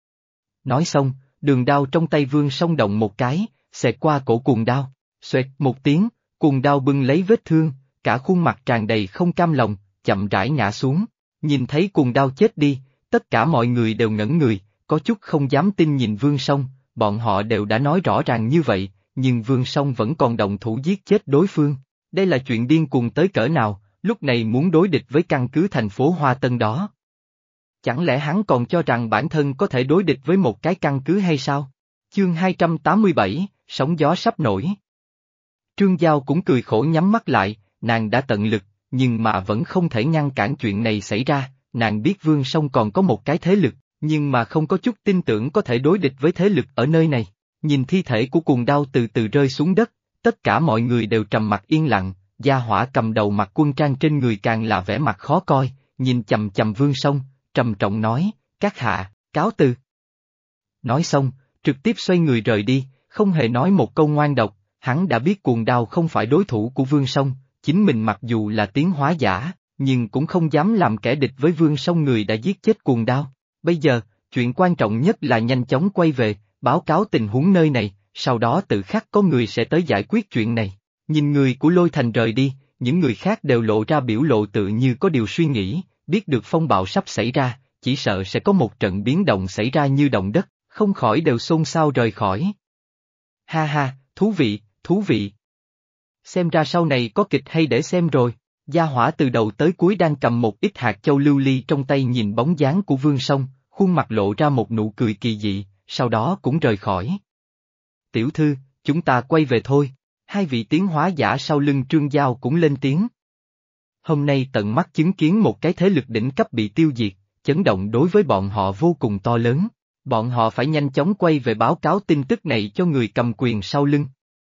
Nói xong, đường đao trong tay Vương Song động một cái, xẹt qua cổ Cuồng Đao, xoẹt một tiếng, Cuồng Đao bưng lấy vết thương, cả khuôn mặt tràn đầy không cam lòng, chậm rãi ngã xuống. Nhìn thấy Cuồng Đao chết đi, tất cả mọi người đều ngẩn người, có chút không dám tin nhìn Vương Song, bọn họ đều đã nói rõ ràng như vậy, nhưng Vương Song vẫn còn động thủ giết chết đối phương. Đây là chuyện điên cuồng tới cỡ nào, lúc này muốn đối địch với căn cứ thành phố Hoa Tân đó. Chẳng lẽ hắn còn cho rằng bản thân có thể đối địch với một cái căn cứ hay sao? Chương hai trăm tám mươi bảy, sóng gió sắp nổi. Trương Giao cũng cười khổ nhắm mắt lại, nàng đã tận lực, nhưng mà vẫn không thể ngăn cản chuyện này xảy ra, nàng biết Vương Song còn có một cái thế lực, nhưng mà không có chút tin tưởng có thể đối địch với thế lực ở nơi này. Nhìn thi thể của Cuồng Đao từ từ rơi xuống đất, tất cả mọi người đều trầm mặc yên lặng, gia hỏa cầm đầu mặc quân trang trên người càng là vẻ mặt khó coi, nhìn chầm chầm Vương Song, trầm trọng nói, các hạ, cáo từ. Nói xong, trực tiếp xoay người rời đi, không hề nói một câu ngoan độc, hắn đã biết cuồng đao không phải đối thủ của Vương Song, chính mình mặc dù là tiến hóa giả, nhưng cũng không dám làm kẻ địch với Vương Song người đã giết chết cuồng đao. Bây giờ, chuyện quan trọng nhất là nhanh chóng quay về, báo cáo tình huống nơi này, sau đó tự khắc có người sẽ tới giải quyết chuyện này. Nhìn người của Lôi Thành rời đi, những người khác đều lộ ra biểu lộ tự như có điều suy nghĩ, biết được phong bạo sắp xảy ra, chỉ sợ sẽ có một trận biến động xảy ra như động đất, không khỏi đều xôn xao rời khỏi. Ha ha, thú vị, thú vị. Xem ra sau này có kịch hay để xem rồi. Gia hỏa từ đầu tới cuối đang cầm một ít hạt châu lưu ly trong tay nhìn bóng dáng của Vương Song, khuôn mặt lộ ra một nụ cười kỳ dị, sau đó cũng rời khỏi. Tiểu thư, chúng ta quay về thôi. Hai vị tiến hóa giả sau lưng Trương Giao cũng lên tiếng. Hôm nay tận mắt chứng kiến một cái thế lực đỉnh cấp bị tiêu diệt, chấn động đối với bọn họ vô cùng to lớn. Bọn họ phải nhanh chóng quay về báo cáo tin tức này cho người cầm quyền sau lưng.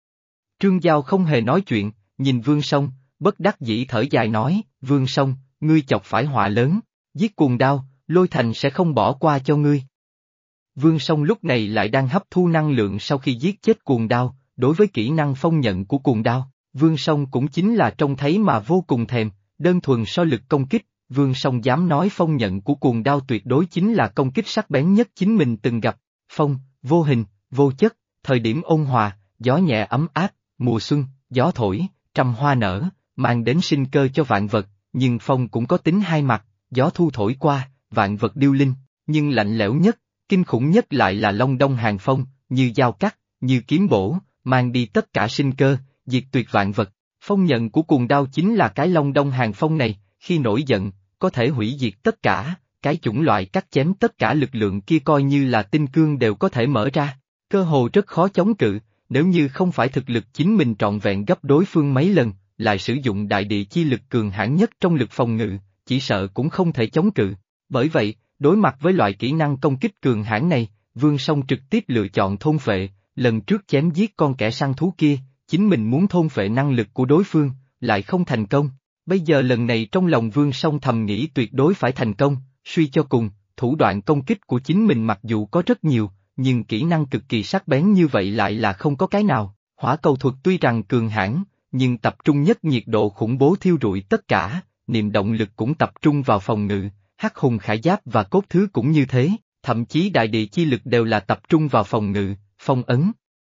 Trương Giao không hề nói chuyện, nhìn Vương Song, bất đắc dĩ thở dài nói, Vương Song, ngươi chọc phải họa lớn, giết cuồng đao, Lôi Thành sẽ không bỏ qua cho ngươi. Vương Song lúc này lại đang hấp thu năng lượng sau khi giết chết cuồng đao, đối với kỹ năng phong nhận của cuồng đao, Vương Song cũng chính là trông thấy mà vô cùng thèm, đơn thuần so lực công kích, Vương Song dám nói phong nhận của cuồng đao tuyệt đối chính là công kích sắc bén nhất chính mình từng gặp, phong, vô hình, vô chất, thời điểm ôn hòa, gió nhẹ ấm áp, mùa xuân, gió thổi, trăm hoa nở, mang đến sinh cơ cho vạn vật, nhưng phong cũng có tính hai mặt, gió thu thổi qua, vạn vật điêu linh, nhưng lạnh lẽo nhất, kinh khủng nhất lại là Long Đông Hàng Phong, như dao cắt, như kiếm bổ, mang đi tất cả sinh cơ, diệt tuyệt vạn vật. Phong nhận của cuồng đao chính là cái Long Đông Hàng Phong này, khi nổi giận, có thể hủy diệt tất cả, cái chủng loại cắt chém tất cả lực lượng kia coi như là tinh cương đều có thể mở ra, cơ hồ rất khó chống cự, nếu như không phải thực lực chính mình trọn vẹn gấp đối phương mấy lần, lại sử dụng đại địa chi lực cường hãn nhất trong lực phòng ngự, chỉ sợ cũng không thể chống cự. Bởi vậy, đối mặt với loại kỹ năng công kích cường hãn này, Vương Song trực tiếp lựa chọn thôn phệ, lần trước chém giết con kẻ săn thú kia, chính mình muốn thôn phệ năng lực của đối phương, lại không thành công. Bây giờ lần này trong lòng Vương Song thầm nghĩ tuyệt đối phải thành công, suy cho cùng, thủ đoạn công kích của chính mình mặc dù có rất nhiều, nhưng kỹ năng cực kỳ sắc bén như vậy lại là không có cái nào. Hỏa cầu thuật tuy rằng cường hãn, nhưng tập trung nhất nhiệt độ khủng bố thiêu rụi tất cả, niệm động lực cũng tập trung vào phòng ngự, hắc hùng khải giáp và cốt thứ cũng như thế, thậm chí đại địa chi lực đều là tập trung vào phòng ngự, phong ấn.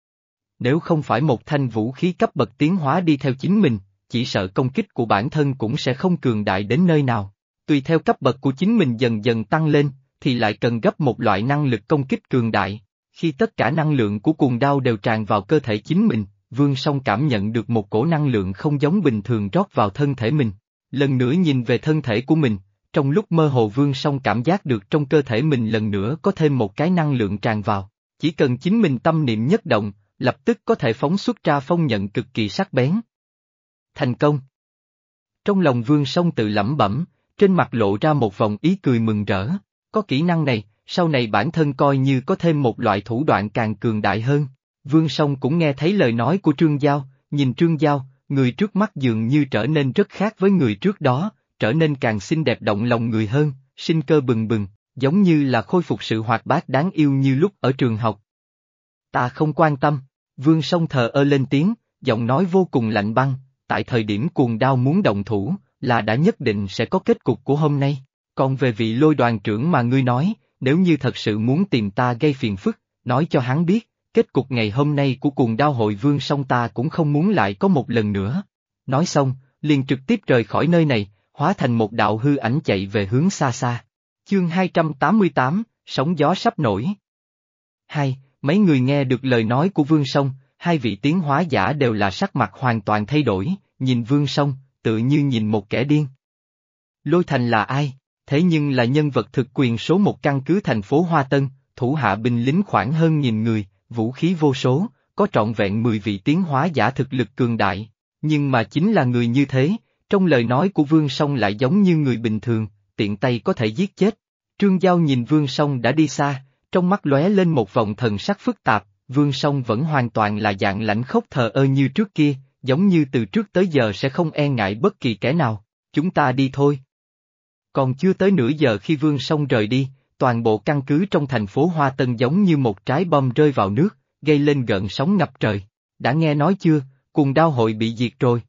Nếu không phải một thanh vũ khí cấp bậc tiến hóa đi theo chính mình, chỉ sợ công kích của bản thân cũng sẽ không cường đại đến nơi nào. Tùy theo cấp bậc của chính mình dần dần tăng lên, thì lại cần gấp một loại năng lực công kích cường đại. Khi tất cả năng lượng của cuồng đao đều tràn vào cơ thể chính mình, Vương Song cảm nhận được một cổ năng lượng không giống bình thường rót vào thân thể mình. Lần nữa nhìn về thân thể của mình, trong lúc mơ hồ Vương Song cảm giác được trong cơ thể mình lần nữa có thêm một cái năng lượng tràn vào. Chỉ cần chính mình tâm niệm nhất động, lập tức có thể phóng xuất ra phong nhận cực kỳ sắc bén. Thành công! Trong lòng Vương Song tự lẩm bẩm, trên mặt lộ ra một vòng ý cười mừng rỡ. Có kỹ năng này, sau này bản thân coi như có thêm một loại thủ đoạn càng cường đại hơn. Vương Song cũng nghe thấy lời nói của Trương Giao, nhìn Trương Giao, người trước mắt dường như trở nên rất khác với người trước đó, trở nên càng xinh đẹp động lòng người hơn, sinh cơ bừng bừng, giống như là khôi phục sự hoạt bát đáng yêu như lúc ở trường học. Ta không quan tâm, Vương Song thờ ơ lên tiếng, giọng nói vô cùng lạnh băng, tại thời điểm cuồng đao muốn động thủ, là đã nhất định sẽ có kết cục của hôm nay. Còn về vị Lôi đoàn trưởng mà ngươi nói, nếu như thật sự muốn tìm ta gây phiền phức, nói cho hắn biết, kết cục ngày hôm nay của cuồng đao hội Vương Song ta cũng không muốn lại có một lần nữa. Nói xong, liền trực tiếp rời khỏi nơi này, hóa thành một đạo hư ảnh chạy về hướng xa xa. Chương hai trăm tám mươi tám, sóng gió sắp nổi. Hai, mấy người nghe được lời nói của Vương Song, hai vị tiến hóa giả đều là sắc mặt hoàn toàn thay đổi, nhìn Vương Song, tự như nhìn một kẻ điên. Lôi Thành là ai? Thế nhưng là nhân vật thực quyền số một căn cứ thành phố Hoa Tân, thủ hạ binh lính khoảng hơn nghìn người, vũ khí vô số, có trọn vẹn mười vị tiến hóa giả thực lực cường đại. Nhưng mà chính là người như thế, trong lời nói của Vương Song lại giống như người bình thường, tiện tay có thể giết chết. Trương Giao nhìn Vương Song đã đi xa, trong mắt lóe lên một vòng thần sắc phức tạp, Vương Song vẫn hoàn toàn là dạng lãnh khốc thờ ơ như trước kia, giống như từ trước tới giờ sẽ không e ngại bất kỳ kẻ nào. Chúng ta đi thôi. Còn chưa tới nửa giờ khi Vương Song rời đi, toàn bộ căn cứ trong thành phố Hoa Tân giống như một trái bom rơi vào nước, gây lên gợn sóng ngập trời. đã nghe nói chưa, Cuồng Đao hội bị diệt rồi.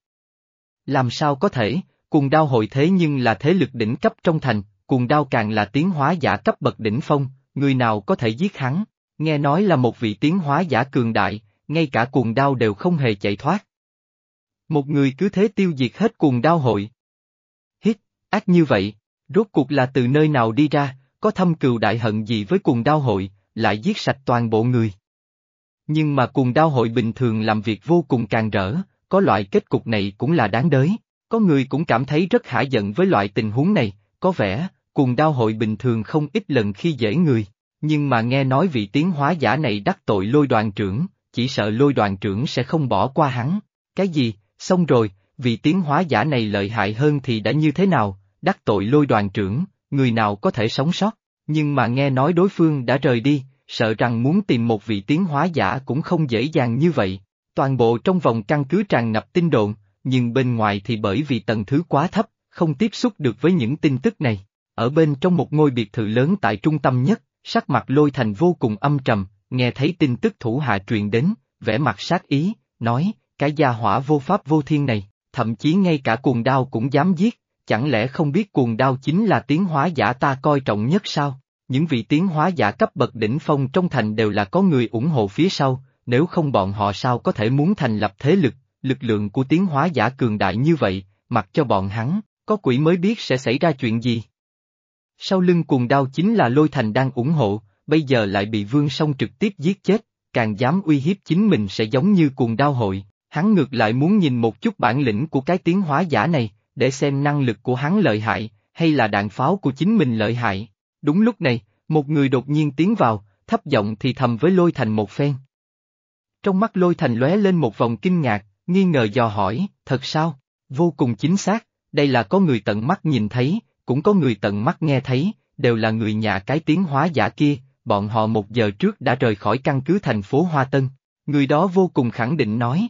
Làm sao có thể, Cuồng Đao hội thế nhưng là thế lực đỉnh cấp trong thành, Cuồng Đao càng là tiến hóa giả cấp bậc đỉnh phong, người nào có thể giết hắn, nghe nói là một vị tiến hóa giả cường đại, ngay cả Cuồng Đao đều không hề chạy thoát. Một người cứ thế tiêu diệt hết Cuồng Đao hội. Hít, ác như vậy, rốt cuộc là từ nơi nào đi ra, có thâm cừu đại hận gì với Cuồng Đao hội, lại giết sạch toàn bộ người. Nhưng mà Cuồng Đao hội bình thường làm việc vô cùng càn rỡ, có loại kết cục này cũng là đáng đới, có người cũng cảm thấy rất hả giận với loại tình huống này, có vẻ, Cuồng Đao hội bình thường không ít lần khi dễ người, nhưng mà nghe nói vị tiến hóa giả này đắc tội Lôi đoàn trưởng, chỉ sợ Lôi đoàn trưởng sẽ không bỏ qua hắn, cái gì, xong rồi, vị tiến hóa giả này lợi hại hơn thì đã như thế nào, đắc tội Lôi đoàn trưởng, người nào có thể sống sót, nhưng mà nghe nói đối phương đã rời đi, sợ rằng muốn tìm một vị tiến hóa giả cũng không dễ dàng như vậy. Toàn bộ trong vòng căn cứ tràn ngập tin đồn, nhưng bên ngoài thì bởi vì tầng thứ quá thấp, không tiếp xúc được với những tin tức này. Ở bên trong một ngôi biệt thự lớn tại trung tâm nhất, sắc mặt Lôi Thành vô cùng âm trầm, nghe thấy tin tức thủ hạ truyền đến, vẻ mặt sát ý, nói, cái gia hỏa vô pháp vô thiên này, thậm chí ngay cả Cuồng Đao cũng dám giết, chẳng lẽ không biết Cuồng Đao chính là tiến hóa giả ta coi trọng nhất sao? Những vị tiến hóa giả cấp bậc đỉnh phong trong thành đều là có người ủng hộ phía sau, nếu không bọn họ sao có thể muốn thành lập thế lực, lực lượng của tiến hóa giả cường đại như vậy, mặc cho bọn hắn, có quỷ mới biết sẽ xảy ra chuyện gì. Sau lưng Cuồng Đao chính là Lôi Thành đang ủng hộ, bây giờ lại bị Vương Song trực tiếp giết chết, càng dám uy hiếp chính mình sẽ giống như Cuồng Đao hội, hắn ngược lại muốn nhìn một chút bản lĩnh của cái tiến hóa giả này, để xem năng lực của hắn lợi hại, hay là đạn pháo của chính mình lợi hại. Đúng lúc này, một người đột nhiên tiến vào, thấp giọng thì thầm với Lôi Thành một phen. Trong mắt Lôi Thành lóe lên một vòng kinh ngạc, nghi ngờ dò hỏi, thật sao? Vô cùng chính xác, đây là có người tận mắt nhìn thấy, cũng có người tận mắt nghe thấy, đều là người nhà cái tiến hóa giả kia, bọn họ một giờ trước đã rời khỏi căn cứ thành phố Hoa Tân. Người đó vô cùng khẳng định nói.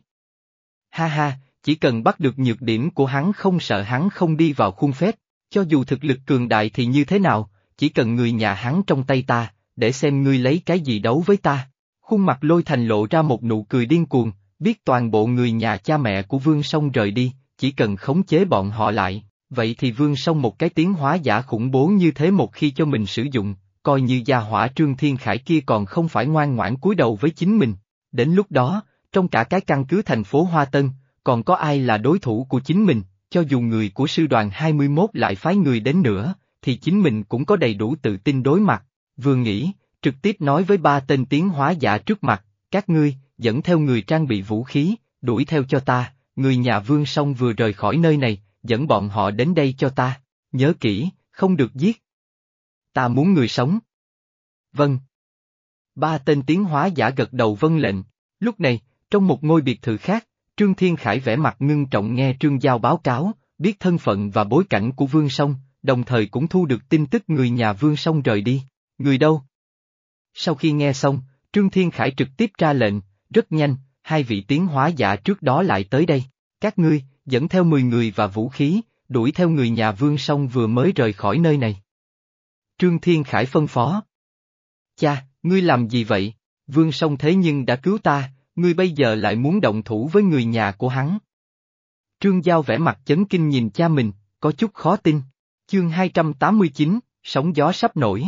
Ha ha, chỉ cần bắt được nhược điểm của hắn không sợ hắn không đi vào khuôn phép, cho dù thực lực cường đại thì như thế nào, chỉ cần người nhà hắn trong tay ta, để xem ngươi lấy cái gì đấu với ta. Khuôn mặt Lôi Thành lộ ra một nụ cười điên cuồng, biết toàn bộ người nhà cha mẹ của Vương Song rời đi, chỉ cần khống chế bọn họ lại, vậy thì Vương Song một cái tiến hóa giả khủng bố như thế một khi cho mình sử dụng, coi như gia hỏa Trương Thiên Khải kia còn không phải ngoan ngoãn cúi đầu với chính mình. Đến lúc đó, trong cả cái căn cứ thành phố Hoa Tân, còn có ai là đối thủ của chính mình, cho dù người của sư đoàn hai mươi mốt lại phái người đến nữa, thì chính mình cũng có đầy đủ tự tin đối mặt. Vừa nghĩ, trực tiếp nói với ba tên tiến hóa giả trước mặt, các ngươi, dẫn theo người trang bị vũ khí, đuổi theo cho ta, người nhà Vương Song vừa rời khỏi nơi này, dẫn bọn họ đến đây cho ta, nhớ kỹ, không được giết. Ta muốn người sống. Vâng. Ba tên tiến hóa giả gật đầu vâng lệnh, lúc này, trong một ngôi biệt thự khác, Trương Thiên Khải vẻ mặt ngưng trọng nghe Trương Giao báo cáo, biết thân phận và bối cảnh của Vương Song, đồng thời cũng thu được tin tức người nhà Vương Song rời đi. Người đâu? Sau khi nghe xong, Trương Thiên Khải trực tiếp ra lệnh, rất nhanh, hai vị tiến hóa giả trước đó lại tới đây. Các ngươi, dẫn theo mười người và vũ khí, đuổi theo người nhà Vương Song vừa mới rời khỏi nơi này. Trương Thiên Khải phân phó. Cha, ngươi làm gì vậy? Vương Song thế nhưng đã cứu ta, ngươi bây giờ lại muốn động thủ với người nhà của hắn. Trương Giao vẻ mặt chấn kinh nhìn cha mình, có chút khó tin. Chương hai trăm tám mươi chín, sóng gió sắp nổi.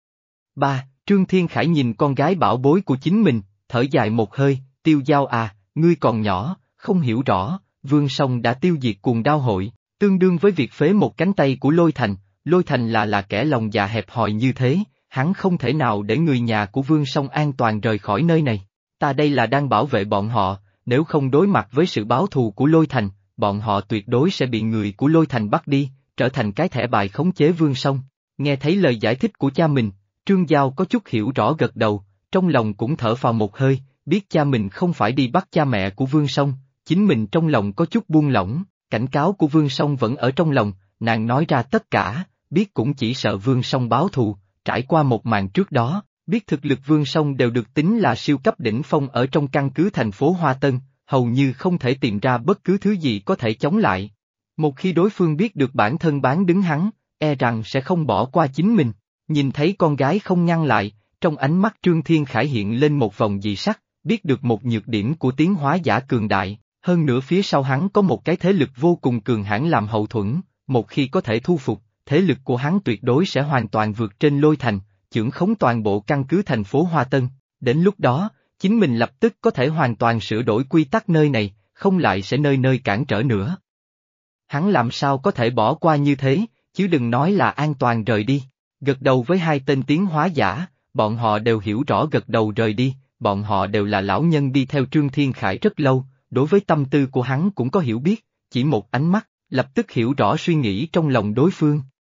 Ba, Trương Thiên Khải nhìn con gái bảo bối của chính mình, thở dài một hơi, Tiêu Giao à, ngươi còn nhỏ, không hiểu rõ, Vương Song đã tiêu diệt Cuồng Đao hội, tương đương với việc phế một cánh tay của Lôi Thành, Lôi Thành là là kẻ lòng dạ hẹp hòi như thế, hắn không thể nào để người nhà của Vương Song an toàn rời khỏi nơi này. Ta đây là đang bảo vệ bọn họ, nếu không đối mặt với sự báo thù của Lôi Thành, bọn họ tuyệt đối sẽ bị người của Lôi Thành bắt đi, trở thành cái thẻ bài khống chế Vương Song. Nghe thấy lời giải thích của cha mình, Trương Giao có chút hiểu rõ gật đầu, trong lòng cũng thở phào một hơi, biết cha mình không phải đi bắt cha mẹ của Vương Song, chính mình trong lòng có chút buông lỏng, cảnh cáo của Vương Song vẫn ở trong lòng, nàng nói ra tất cả, biết cũng chỉ sợ Vương Song báo thù, trải qua một màn trước đó, biết thực lực Vương Song đều được tính là siêu cấp đỉnh phong ở trong căn cứ thành phố Hoa Tân, hầu như không thể tìm ra bất cứ thứ gì có thể chống lại. Một khi đối phương biết được bản thân bán đứng hắn, e rằng sẽ không bỏ qua chính mình. Nhìn thấy con gái không nhăn lại, trong ánh mắt Trương Thiên Khải hiện lên một vòng dị sắc, biết được một nhược điểm của tiến hóa giả cường đại, hơn nữa phía sau hắn có một cái thế lực vô cùng cường hãn làm hậu thuẫn, một khi có thể thu phục, thế lực của hắn tuyệt đối sẽ hoàn toàn vượt trên Lôi Thành, chưởng khống toàn bộ căn cứ thành phố Hoa Tân, đến lúc đó, chính mình lập tức có thể hoàn toàn sửa đổi quy tắc nơi này, không lại sẽ nơi nơi cản trở nữa. Hắn làm sao có thể bỏ qua như thế, chứ đừng nói là an toàn rời đi. Gật đầu với hai tên tiến hóa giả, bọn họ đều hiểu rõ gật đầu rời đi, bọn họ đều là lão nhân đi theo Trương Thiên Khải rất lâu, đối với tâm tư của hắn cũng có hiểu biết, chỉ một ánh mắt, lập tức hiểu rõ suy nghĩ trong lòng đối phương.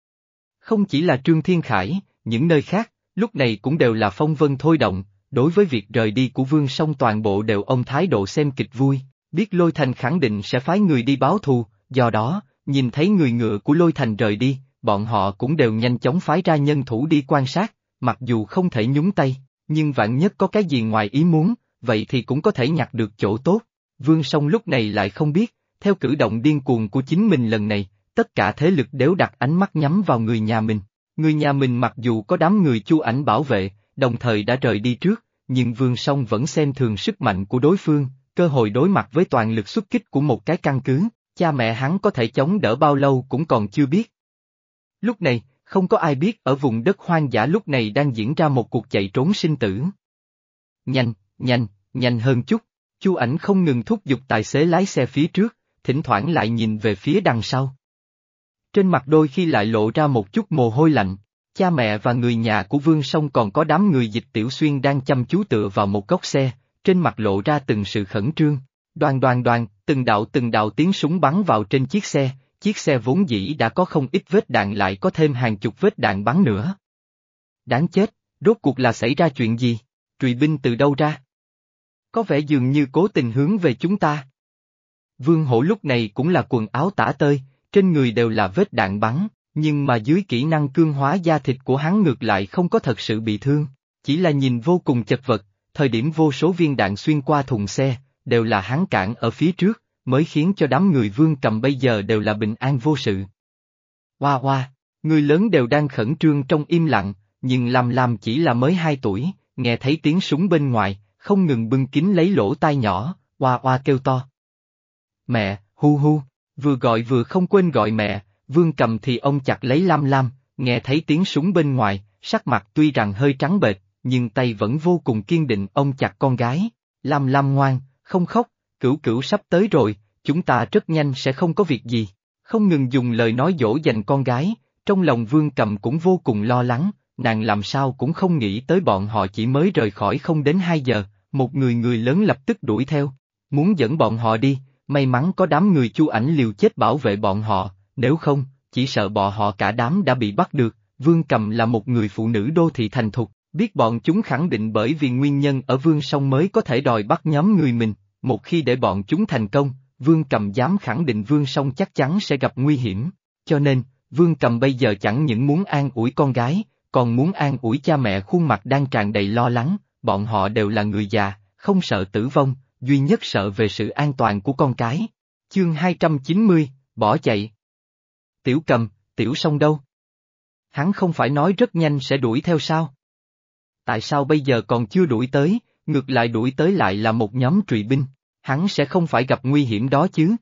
Không chỉ là Trương Thiên Khải, những nơi khác, lúc này cũng đều là phong vân thôi động, đối với việc rời đi của Vương Song toàn bộ đều ông thái độ xem kịch vui, biết Lôi Thành khẳng định sẽ phái người đi báo thù, do đó, nhìn thấy người ngựa của Lôi Thành rời đi, bọn họ cũng đều nhanh chóng phái ra nhân thủ đi quan sát, mặc dù không thể nhúng tay, nhưng vạn nhất có cái gì ngoài ý muốn, vậy thì cũng có thể nhặt được chỗ tốt. Vương Song lúc này lại không biết, theo cử động điên cuồng của chính mình lần này, tất cả thế lực đều đặt ánh mắt nhắm vào người nhà mình. Người nhà mình mặc dù có đám người Chu Ảnh bảo vệ, đồng thời đã rời đi trước, nhưng Vương Song vẫn xem thường sức mạnh của đối phương, cơ hội đối mặt với toàn lực xuất kích của một cái căn cứ, cha mẹ hắn có thể chống đỡ bao lâu cũng còn chưa biết. Lúc này, không có ai biết ở vùng đất hoang dã lúc này đang diễn ra một cuộc chạy trốn sinh tử. Nhanh, nhanh, nhanh hơn chút, Chu Ảnh không ngừng thúc giục tài xế lái xe phía trước, thỉnh thoảng lại nhìn về phía đằng sau. Trên mặt đôi khi lại lộ ra một chút mồ hôi lạnh, cha mẹ và người nhà của Vương Song còn có đám người Dịch Tiểu Xuyên đang chăm chú tựa vào một góc xe, trên mặt lộ ra từng sự khẩn trương. Đoàn đoàn đoàn, từng đạo từng đạo tiếng súng bắn vào trên chiếc xe, chiếc xe vốn dĩ đã có không ít vết đạn lại có thêm hàng chục vết đạn bắn nữa. Đáng chết, rốt cuộc là xảy ra chuyện gì? Trùy binh từ đâu ra? Có vẻ dường như cố tình hướng về chúng ta. Vương Hổ lúc này cũng là quần áo tả tơi, trên người đều là vết đạn bắn, nhưng mà dưới kỹ năng cương hóa da thịt của hắn ngược lại không có thật sự bị thương, chỉ là nhìn vô cùng chật vật, thời điểm vô số viên đạn xuyên qua thùng xe, đều là hắn cản ở phía trước, mới khiến cho đám người Vương Cầm bây giờ đều là bình an vô sự. Hoa hoa, người lớn đều đang khẩn trương trong im lặng, nhưng Lam Lam chỉ là mới hai tuổi, nghe thấy tiếng súng bên ngoài, không ngừng bưng kín lấy lỗ tai nhỏ, hoa hoa kêu to. Mẹ, hu hu, vừa gọi vừa không quên gọi mẹ, Vương Cầm thì ôm chặt lấy Lam Lam, nghe thấy tiếng súng bên ngoài, sắc mặt tuy rằng hơi trắng bệch, nhưng tay vẫn vô cùng kiên định ôm chặt con gái. Lam Lam ngoan, không khóc, cửu cửu sắp tới rồi, chúng ta rất nhanh sẽ không có việc gì. Không ngừng dùng lời nói dỗ dành con gái, trong lòng Vương Cầm cũng vô cùng lo lắng, nàng làm sao cũng không nghĩ tới bọn họ chỉ mới rời khỏi không đến hai giờ, một người người lớn lập tức đuổi theo, muốn dẫn bọn họ đi, may mắn có đám người Chu Ảnh liều chết bảo vệ bọn họ, nếu không, chỉ sợ bọn họ cả đám đã bị bắt được. Vương Cầm là một người phụ nữ đô thị thành thục, biết bọn chúng khẳng định bởi vì nguyên nhân ở Vương Song mới có thể đòi bắt nhóm người mình, một khi để bọn chúng thành công, Vương Cầm dám khẳng định Vương Song chắc chắn sẽ gặp nguy hiểm, cho nên, Vương Cầm bây giờ chẳng những muốn an ủi con gái, còn muốn an ủi cha mẹ khuôn mặt đang tràn đầy lo lắng, bọn họ đều là người già, không sợ tử vong, duy nhất sợ về sự an toàn của con cái. Chương hai trăm chín mươi, bỏ chạy. Tiểu Cầm, Tiểu Song đâu? Hắn không phải nói rất nhanh sẽ đuổi theo sao? Tại sao bây giờ còn chưa đuổi tới, ngược lại đuổi tới lại là một nhóm trụy binh, hắn sẽ không phải gặp nguy hiểm đó chứ?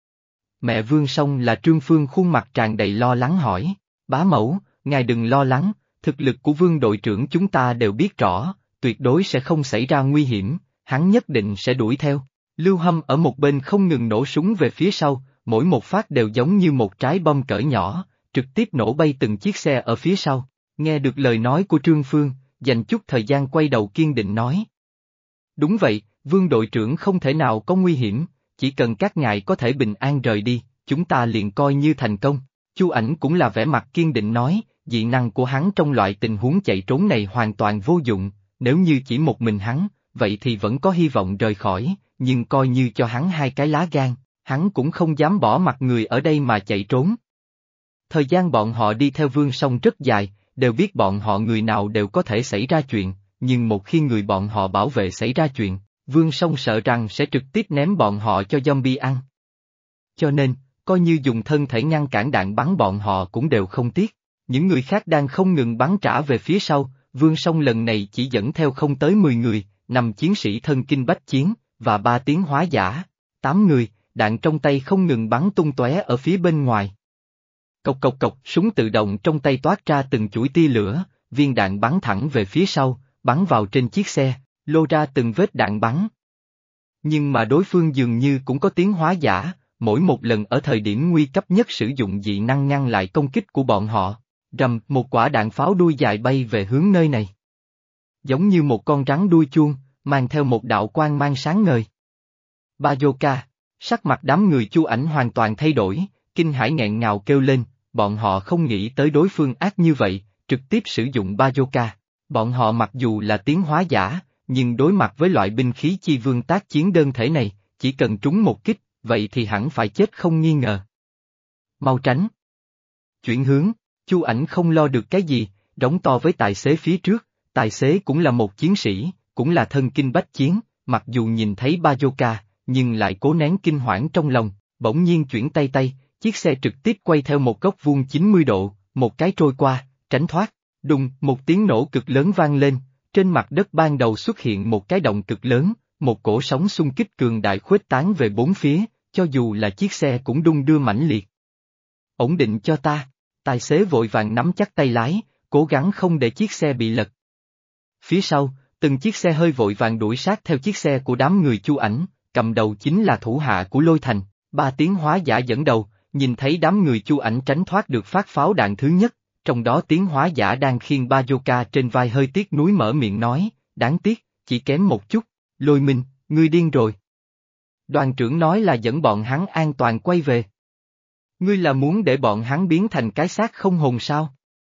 Mẹ Vương Song là Trương Phương khuôn mặt tràn đầy lo lắng hỏi, bá mẫu, ngài đừng lo lắng, thực lực của Vương đội trưởng chúng ta đều biết rõ, tuyệt đối sẽ không xảy ra nguy hiểm, hắn nhất định sẽ đuổi theo. Lưu Hâm ở một bên không ngừng nổ súng về phía sau, mỗi một phát đều giống như một trái bom cỡ nhỏ, trực tiếp nổ bay từng chiếc xe ở phía sau. Nghe được lời nói của Trương Phương, dành chút thời gian quay đầu kiên định nói. Đúng vậy, Vương đội trưởng không thể nào có nguy hiểm, chỉ cần các ngài có thể bình an rời đi, chúng ta liền coi như thành công. Chu Ảnh cũng là vẻ mặt kiên định nói, dị năng của hắn trong loại tình huống chạy trốn này hoàn toàn vô dụng, nếu như chỉ một mình hắn, vậy thì vẫn có hy vọng rời khỏi, nhưng coi như cho hắn hai cái lá gan, hắn cũng không dám bỏ mặt người ở đây mà chạy trốn. Thời gian bọn họ đi theo Vương Song rất dài, đều biết bọn họ người nào đều có thể xảy ra chuyện, nhưng một khi người bọn họ bảo vệ xảy ra chuyện, Vương Song sợ rằng sẽ trực tiếp ném bọn họ cho zombie ăn. Cho nên, coi như dùng thân thể ngăn cản đạn bắn bọn họ cũng đều không tiếc. Những người khác đang không ngừng bắn trả về phía sau, Vương Song lần này chỉ dẫn theo không tới mười người, năm chiến sĩ thân kinh bách chiến, và ba tiến hóa giả, tám người, đạn trong tay không ngừng bắn tung tóe ở phía bên ngoài. Cộc cộc cộc, súng tự động trong tay toát ra từng chuỗi tia lửa, viên đạn bắn thẳng về phía sau, bắn vào trên chiếc xe, lô ra từng vết đạn bắn. Nhưng mà đối phương dường như cũng có tiến hóa giả, mỗi một lần ở thời điểm nguy cấp nhất sử dụng dị năng ngăn lại công kích của bọn họ. Rầm, một quả đạn pháo đuôi dài bay về hướng nơi này. Giống như một con rắn đuôi chuông, mang theo một đạo quang mang sáng ngời. Bazooka, sắc mặt đám người Chu Ảnh hoàn toàn thay đổi, kinh hãi nghẹn ngào kêu lên, bọn họ không nghĩ tới đối phương ác như vậy, trực tiếp sử dụng Bazooka. Bọn họ mặc dù là tiến hóa giả, nhưng đối mặt với loại binh khí chi vương tác chiến đơn thể này, chỉ cần trúng một kích, vậy thì hẳn phải chết không nghi ngờ. Mau tránh. Chuyển hướng, Chu Ảnh không lo được cái gì, đóng to với tài xế phía trước, tài xế cũng là một chiến sĩ, cũng là thân kinh bách chiến, mặc dù nhìn thấy Bazooka, nhưng lại cố nén kinh hoảng trong lòng, bỗng nhiên chuyển tay tay, chiếc xe trực tiếp quay theo một góc vuông chín mươi độ, một cái trôi qua, tránh thoát, đùng, một tiếng nổ cực lớn vang lên, trên mặt đất ban đầu xuất hiện một cái động cực lớn, một cổ sóng xung kích cường đại khuếch tán về bốn phía, cho dù là chiếc xe cũng đung đưa mãnh liệt. Ổn định cho ta, tài xế vội vàng nắm chắc tay lái, cố gắng không để chiếc xe bị lật. Phía sau, từng chiếc xe hơi vội vàng đuổi sát theo chiếc xe của đám người Chu Ảnh, cầm đầu chính là thủ hạ của Lôi Thành, ba tiến hóa giả dẫn đầu, nhìn thấy đám người Chu Ảnh tránh thoát được phát pháo đạn thứ nhất, trong đó tiến hóa giả đang khiêng Bazooka trên vai hơi tiếc nuối mở miệng nói, đáng tiếc, chỉ kém một chút, Lôi Minh, ngươi điên rồi. Đoàn trưởng nói là dẫn bọn hắn an toàn quay về. Ngươi là muốn để bọn hắn biến thành cái xác không hồn sao?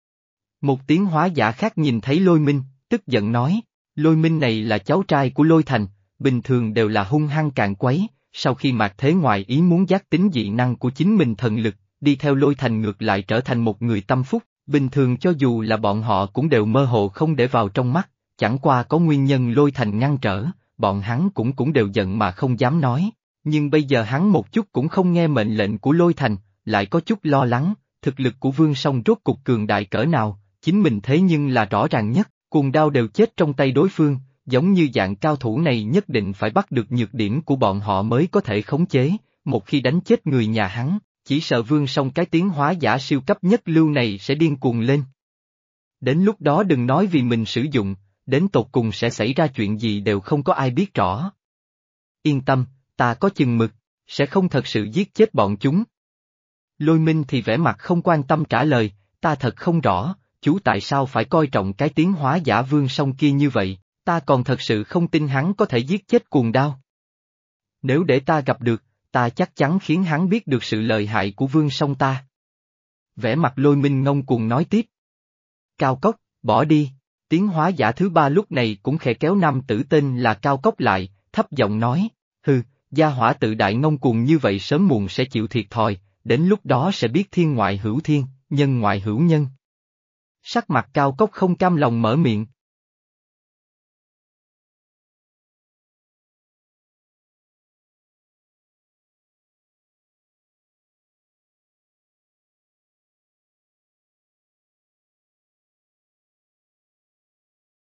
Một tiến hóa giả khác nhìn thấy Lôi Minh, tức giận nói, Lôi Minh này là cháu trai của Lôi Thành, bình thường đều là hung hăng càn quấy, sau khi Mạc Thế ngoài ý muốn giác tính dị năng của chính mình thần lực, đi theo Lôi Thành ngược lại trở thành một người tâm phúc, bình thường cho dù là bọn họ cũng đều mơ hồ không để vào trong mắt, chẳng qua có nguyên nhân Lôi Thành ngăn trở, bọn hắn cũng cũng đều giận mà không dám nói, nhưng bây giờ hắn một chút cũng không nghe mệnh lệnh của Lôi Thành, lại có chút lo lắng, thực lực của Vương Song rốt cục cường đại cỡ nào, chính mình thế nhưng là rõ ràng nhất, cuồng đao đều chết trong tay đối phương, giống như dạng cao thủ này nhất định phải bắt được nhược điểm của bọn họ mới có thể khống chế, một khi đánh chết người nhà hắn, chỉ sợ Vương Song cái tiến hóa giả siêu cấp nhất lưu này sẽ điên cuồng lên. Đến lúc đó đừng nói vì mình sử dụng, đến tột cùng sẽ xảy ra chuyện gì đều không có ai biết rõ. Yên tâm, ta có chừng mực, sẽ không thật sự giết chết bọn chúng. Lôi Minh thì vẻ mặt không quan tâm trả lời, ta thật không rõ, chú tại sao phải coi trọng cái tiến hóa giả Vương Song kia như vậy, ta còn thật sự không tin hắn có thể giết chết cuồng đao. Nếu để ta gặp được, ta chắc chắn khiến hắn biết được sự lợi hại của Vương Song ta. Vẻ mặt Lôi Minh ngông cuồng nói tiếp. Cao Cốc, bỏ đi, tiến hóa giả thứ ba lúc này cũng khẽ kéo nam tử tên là Cao Cốc lại, thấp giọng nói, hừ, gia hỏa tự đại ngông cuồng như vậy sớm muộn sẽ chịu thiệt thòi, đến lúc đó sẽ biết thiên ngoại hữu thiên, nhân ngoại hữu nhân. Sắc mặt Cao Cốc không cam lòng mở miệng,